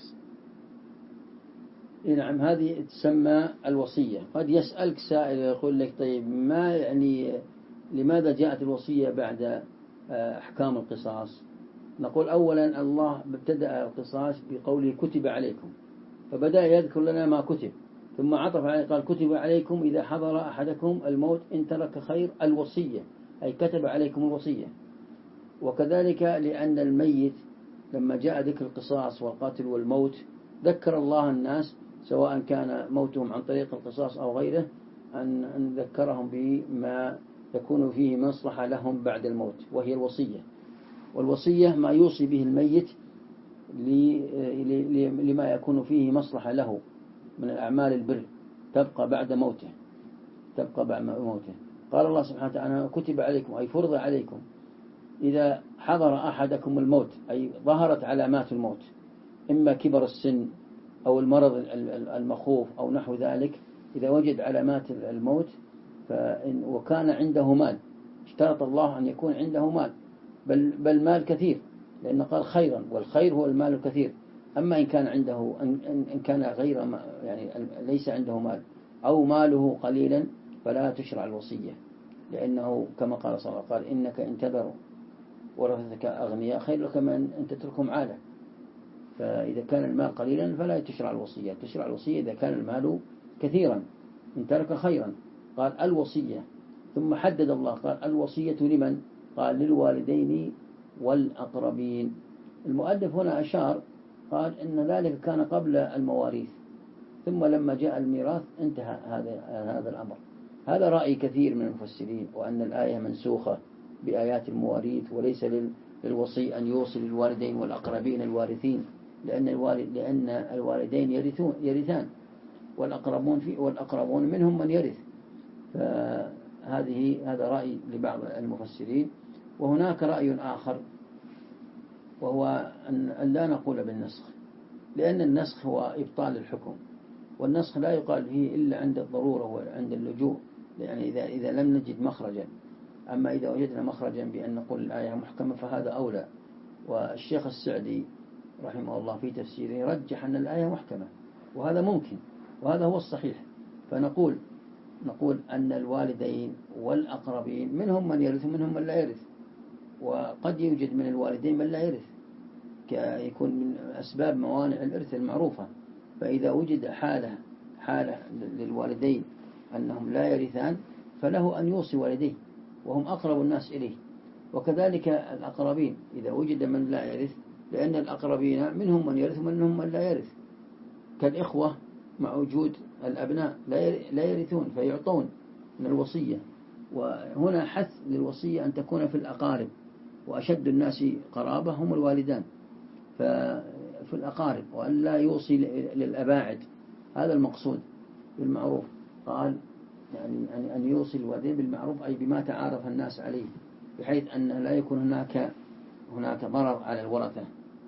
نعم، هذه تسمى الوصية. قد يسألك سائل يقول لك: طيب ما لماذا جاءت الوصية بعد أحكام القصاص؟ نقول أولا الله ابتدأ القصاص بقوله كتب عليكم، فبدأ يذكر لنا ما كتب، ثم عطف عليه قال: كتب عليكم إذا حضر أحدكم الموت إن ترك خير الوصية، أي كتب عليكم الوصية. وكذلك لأن الميت لما جاء ذكر القصاص والقاتل والموت ذكر الله الناس، سواء كان موتهم عن طريق القصاص أو غيره، أن ذكرهم بما يكون فيه مصلحة لهم بعد الموت، وهي الوصية. والوصية ما يوصي به الميت لما يكون فيه مصلحة له من الأعمال البر تبقى بعد موته. قال الله سبحانه وتعالى: كتب عليكم، أي فرض عليكم إذا حضر أحدكم الموت، أي ظهرت علامات الموت، إما كبر السن أو المرض المخوف أو نحو ذلك. إذا وجد علامات الموت وكان عنده مال، اشترط الله أن يكون عنده مال، بل مال كثير، لأنه قال خيرا، والخير هو المال الكثير. أما إن كان غير يعني ليس عنده مال أو ماله قليلا فلا تشرع الوصية، لأنه كما قال صلى الله عليه وسلم: قال: إنك إن تذر ورثتك أغنياء خير لك من أن تتركهم عالة. فإذا كان المال قليلا فلا تشرع الوصية. تشرع الوصية إذا كان المال كثيرا إن ترك خيرا. قال الوصية. ثم حدد الله قال الوصية لمن؟ قال للوالدين والأقربين. المؤلف هنا أشار قال إن ذلك كان قبل المواريث، ثم لما جاء الميراث انتهى هذا الأمر. هذا رأي كثير من المفسرين، وأن الآية منسوخة بآيات المواريث، وليس للوصي أن يوصي للوالدين والأقربين الوارثين، لأن الوالدين يرثان، والأقربون منهم من يرث. هذا رأي لبعض المفسرين. وهناك رأي آخر، وهو أن لا نقول بالنسخ، لأن النسخ هو إبطال الحكم، والنسخ لا يقال فيه إلا عند الضرورة وعند اللجوء، يعني إذا لم نجد مخرجا. أما إذا وجدنا مخرجا بأن نقول الآية محكمة فهذا أولى. والشيخ السعدي رحمه الله في تفسيره رجح أن الآية محكمة، وهذا ممكن، وهذا هو الصحيح. فنقول أن الوالدين والأقربين منهم من يرث ومنهم من لا يرث، وقد يوجد من الوالدين من لا يرث، يكون من أسباب موانع الإرث المعروفة. فإذا وجد حالة للوالدين أنهم لا يرثان، فله أن يوصي والديه، وهم أقرب الناس إليه. وكذلك الأقربين إذا وجد من لا يرث، لأن الأقربين منهم من يرث ومنهم من لا يرث، كالإخوة مع وجود الأبناء لا يرثون فيعطون من الوصية. وهنا حث للوصية أن تكون في الأقارب، وأشد الناس قرابة هم الوالدان، ففي الأقارب، وأن لا يوصي للأباعد. هذا المقصود بالمعروف. قال يعني أن يوصي الوالدين بالمعروف، أي بما تعارف الناس عليه، بحيث أن لا يكون هناك ضرر على الورثة.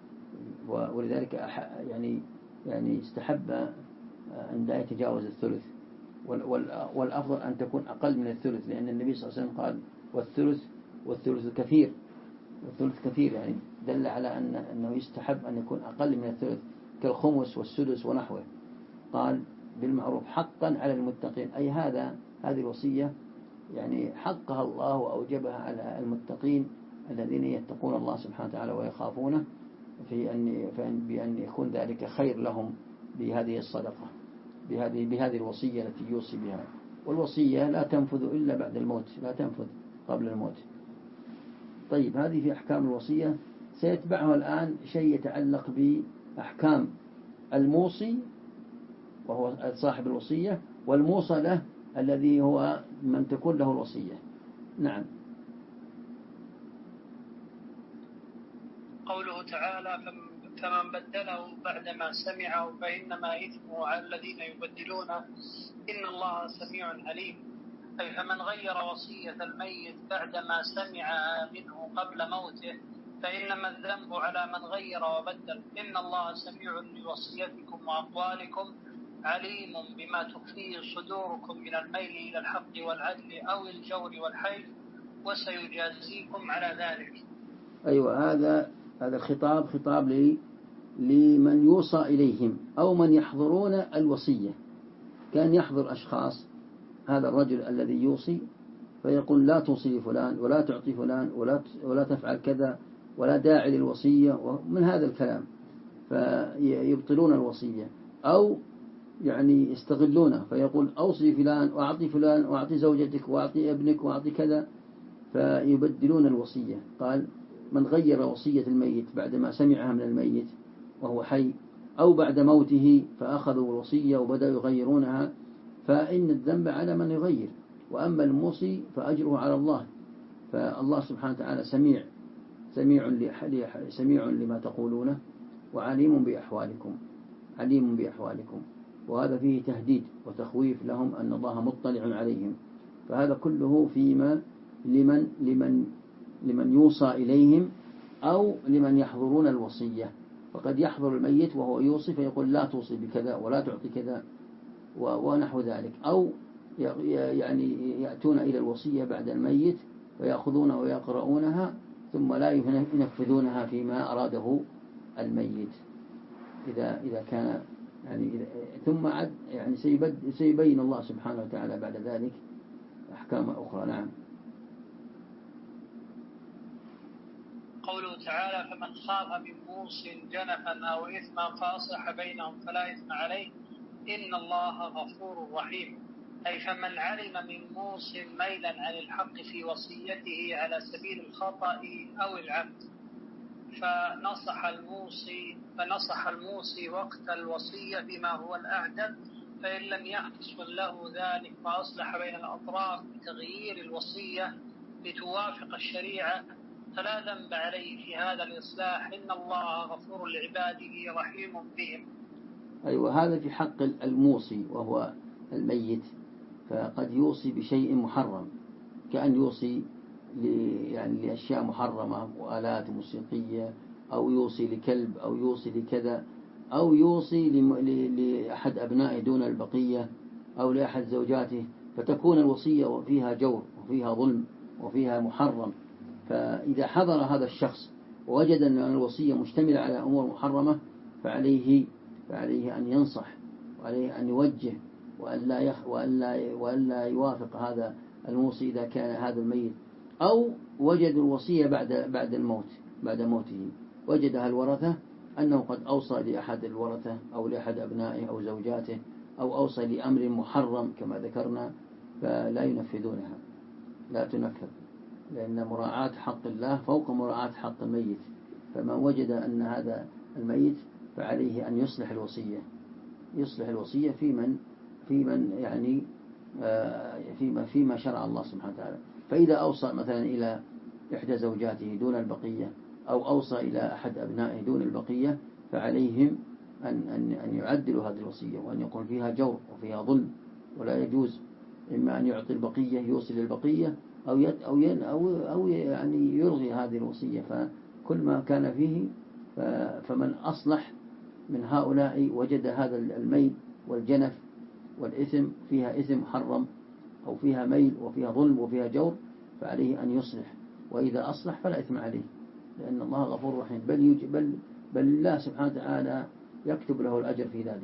ولذلك يعني استحب أن لا يتجاوز الثلث، والأفضل أن تكون أقل من الثلث، لأن النبي صلى الله عليه وسلم قال والثلث كثير، والثلث كثير، يعني دل على أنه يستحب أن يكون أقل من الثلث، كالخمس والسدس ونحوه. قال بالمعروف حقا على المتقين، أي هذه الوصية يعني حقها الله وأوجبها على المتقين الذين يتقون الله سبحانه وتعالى ويخافونه، بأن يكون ذلك خير لهم بهذه الصدقة، بهذه الوصية التي يوصي بها. والوصية لا تنفذ إلا بعد الموت، لا تنفذ قبل الموت. طيب، هذه في أحكام الوصية. سيتبعها الآن شيء يتعلق بأحكام الموصي وهو صاحب الوصية، والموصى له الذي هو من تكون له الوصية. نعم. قوله تعالى فمن بدله بعدما سمعه فإنما إثمه على الذين يبدلونه إن الله سميع عليم. أي فمن غير وصية الميت بعدما سمعها منه قبل موته فإنما الذنب على من غير وبدل. إن الله سميع لوصيتكم وأقوالكم عليم بما تخفيه صدوركم من الميل إلى الحق والعدل أو الجور والحيف وسيجازيكم على ذلك. أيوة، هذا الخطاب خطاب لمن يوصى إليهم أو من يحضرون الوصية. كان يحضر أشخاص، هذا الرجل الذي يوصي فيقول لا توصي فلان ولا تعطي فلان ولا تفعل كذا ولا داعي للوصية، ومن هذا الكلام فيبطلون الوصية، أو يعني يستغلونه فيقول أوصي فلان وأعطي فلان وأعطي زوجتك وأعطي ابنك وأعطي كذا، فيبدلون الوصية. قال من غير وصية الميت بعدما سمعها من الميت وهو حي، أو بعد موته فأخذوا الوصية وبدأوا يغيرونها، فإن الذنب على من يغير، وأما الموصي فأجره على الله. فالله سبحانه وتعالى سميع لما تقولونه وعليم بأحوالكم. وهذا فيه تهديد وتخويف لهم أن الله مطلع عليهم. فهذا كله فيما لمن يوصى إليهم أو لمن يحضرون الوصية. فقد يحضر الميت وهو يوصي فيقول لا توصي بكذا ولا تعطي كذا ونحو ذلك، أو يعني يأتون إلى الوصية بعد الميت ويأخذونها ويقرؤونها ثم لا ينفذونها فيما أراده الميت. إذا كان يعني ثم يعني سيبين الله سبحانه وتعالى بعد ذلك أحكام أخرى. نعم. قوله تعالى فمن خاف من موص جنفا أو إثما فأصلح بينهم فلا إثم عليه إن الله غفور رحيم. أي فمن علم من موص ميلا عن الحق في وصيته على سبيل الخطأ أو العمد فنصح الموصي وقت الوصية بما هو الأعدل، فإن لم يحصل له ذلك فأصلح بين الأطراف بتغيير الوصية لتوافق الشريعة فلا ذنب عليه في هذا الإصلاح، إن الله غفور لعباده رحيم بهم. أيوة، هذا في حق الموصي وهو الميت، فقد يوصي بشيء محرم كأن يوصي يعني لأشياء محرمة وآلات موسيقية، أو يوصي لكلب، أو يوصي لكذا، أو يوصي لأحد أبنائه دون البقية، أو لأحد زوجاته، فتكون الوصية فيها جور وفيها ظلم وفيها محرم. فإذا حضر هذا الشخص ووجد أن الوصية مشتملة على أمور محرمة فعليه أن ينصح، وعليه أن يوجه، وألا يوافق هذا الموصي إذا كان هذا الميت، أو وجد الوصية بعد الموت، بعد موته وجدها الورثة أنه قد أوصى لأحد الورثة أو لأحد أبنائه أو زوجاته، أو أوصى لأمر محرم كما ذكرنا، فلا ينفذونها، لا تنفذ، لأن مراعاة حق الله فوق مراعاة حق الميت. فمن وجد أن هذا الميت فعليه أن يصلح الوصية في من يعني فيما شرع الله سبحانه وتعالى. فإذا أوصى مثلا إلى إحدى زوجاته دون البقية، أو أوصى إلى أحد أبنائه دون البقية، فعليهم أن يعدلوا هذه الوصية، وأن يكون فيها جور وفيها ظلم، ولا يجوز إما أن يعطي البقية يوصي للبقية، أو يعني يلغي هذه الوصية. فكل ما كان فيه فمن أصلح من هؤلاء وجد هذا الميل والجنف والإثم فيها إثم محرم، أو فيها ميل وفيها ظلم وفيها جور، فعليه أن يصلح، وإذا أصلح فلا إثم عليه، لأن الله غفور رحيم. بل الله سبحانه وتعالى يكتب له الأجر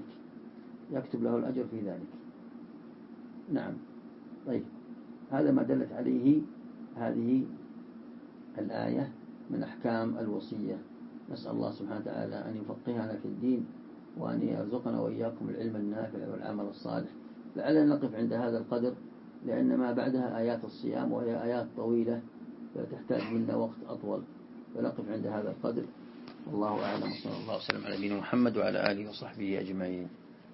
في ذلك. نعم. طيب، هذا ما دلت عليه هذه الآية من أحكام الوصية. نسأل الله سبحانه وتعالى أن يفقهنا في الدين، وأن يرزقنا وإياكم العلم النافع والعمل الصالح. لعلنا نقف عند هذا القدر، لأن ما بعدها آيات الصيام، وهي آيات طويلة فتحتاج منا وقت أطول، فنقف عند هذا القدر. والله أعلم، وصلى الله وسلم على نبينا محمد وعلى آله وصحبه أجمعين.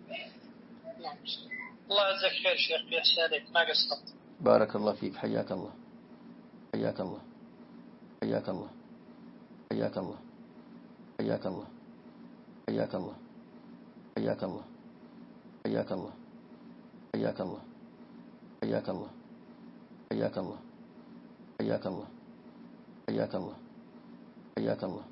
الله يجزاك خير شيخ، بإحسانك ما قصرت. بارك الله فيك، حياك الله، حياك الله، حياك الله، حياك الله، حياك الله، حياك الله، حياك الله، حياك الله، حياك الله، حياك الله، حياك الله، حياك الله، حياك الله، حياك الله.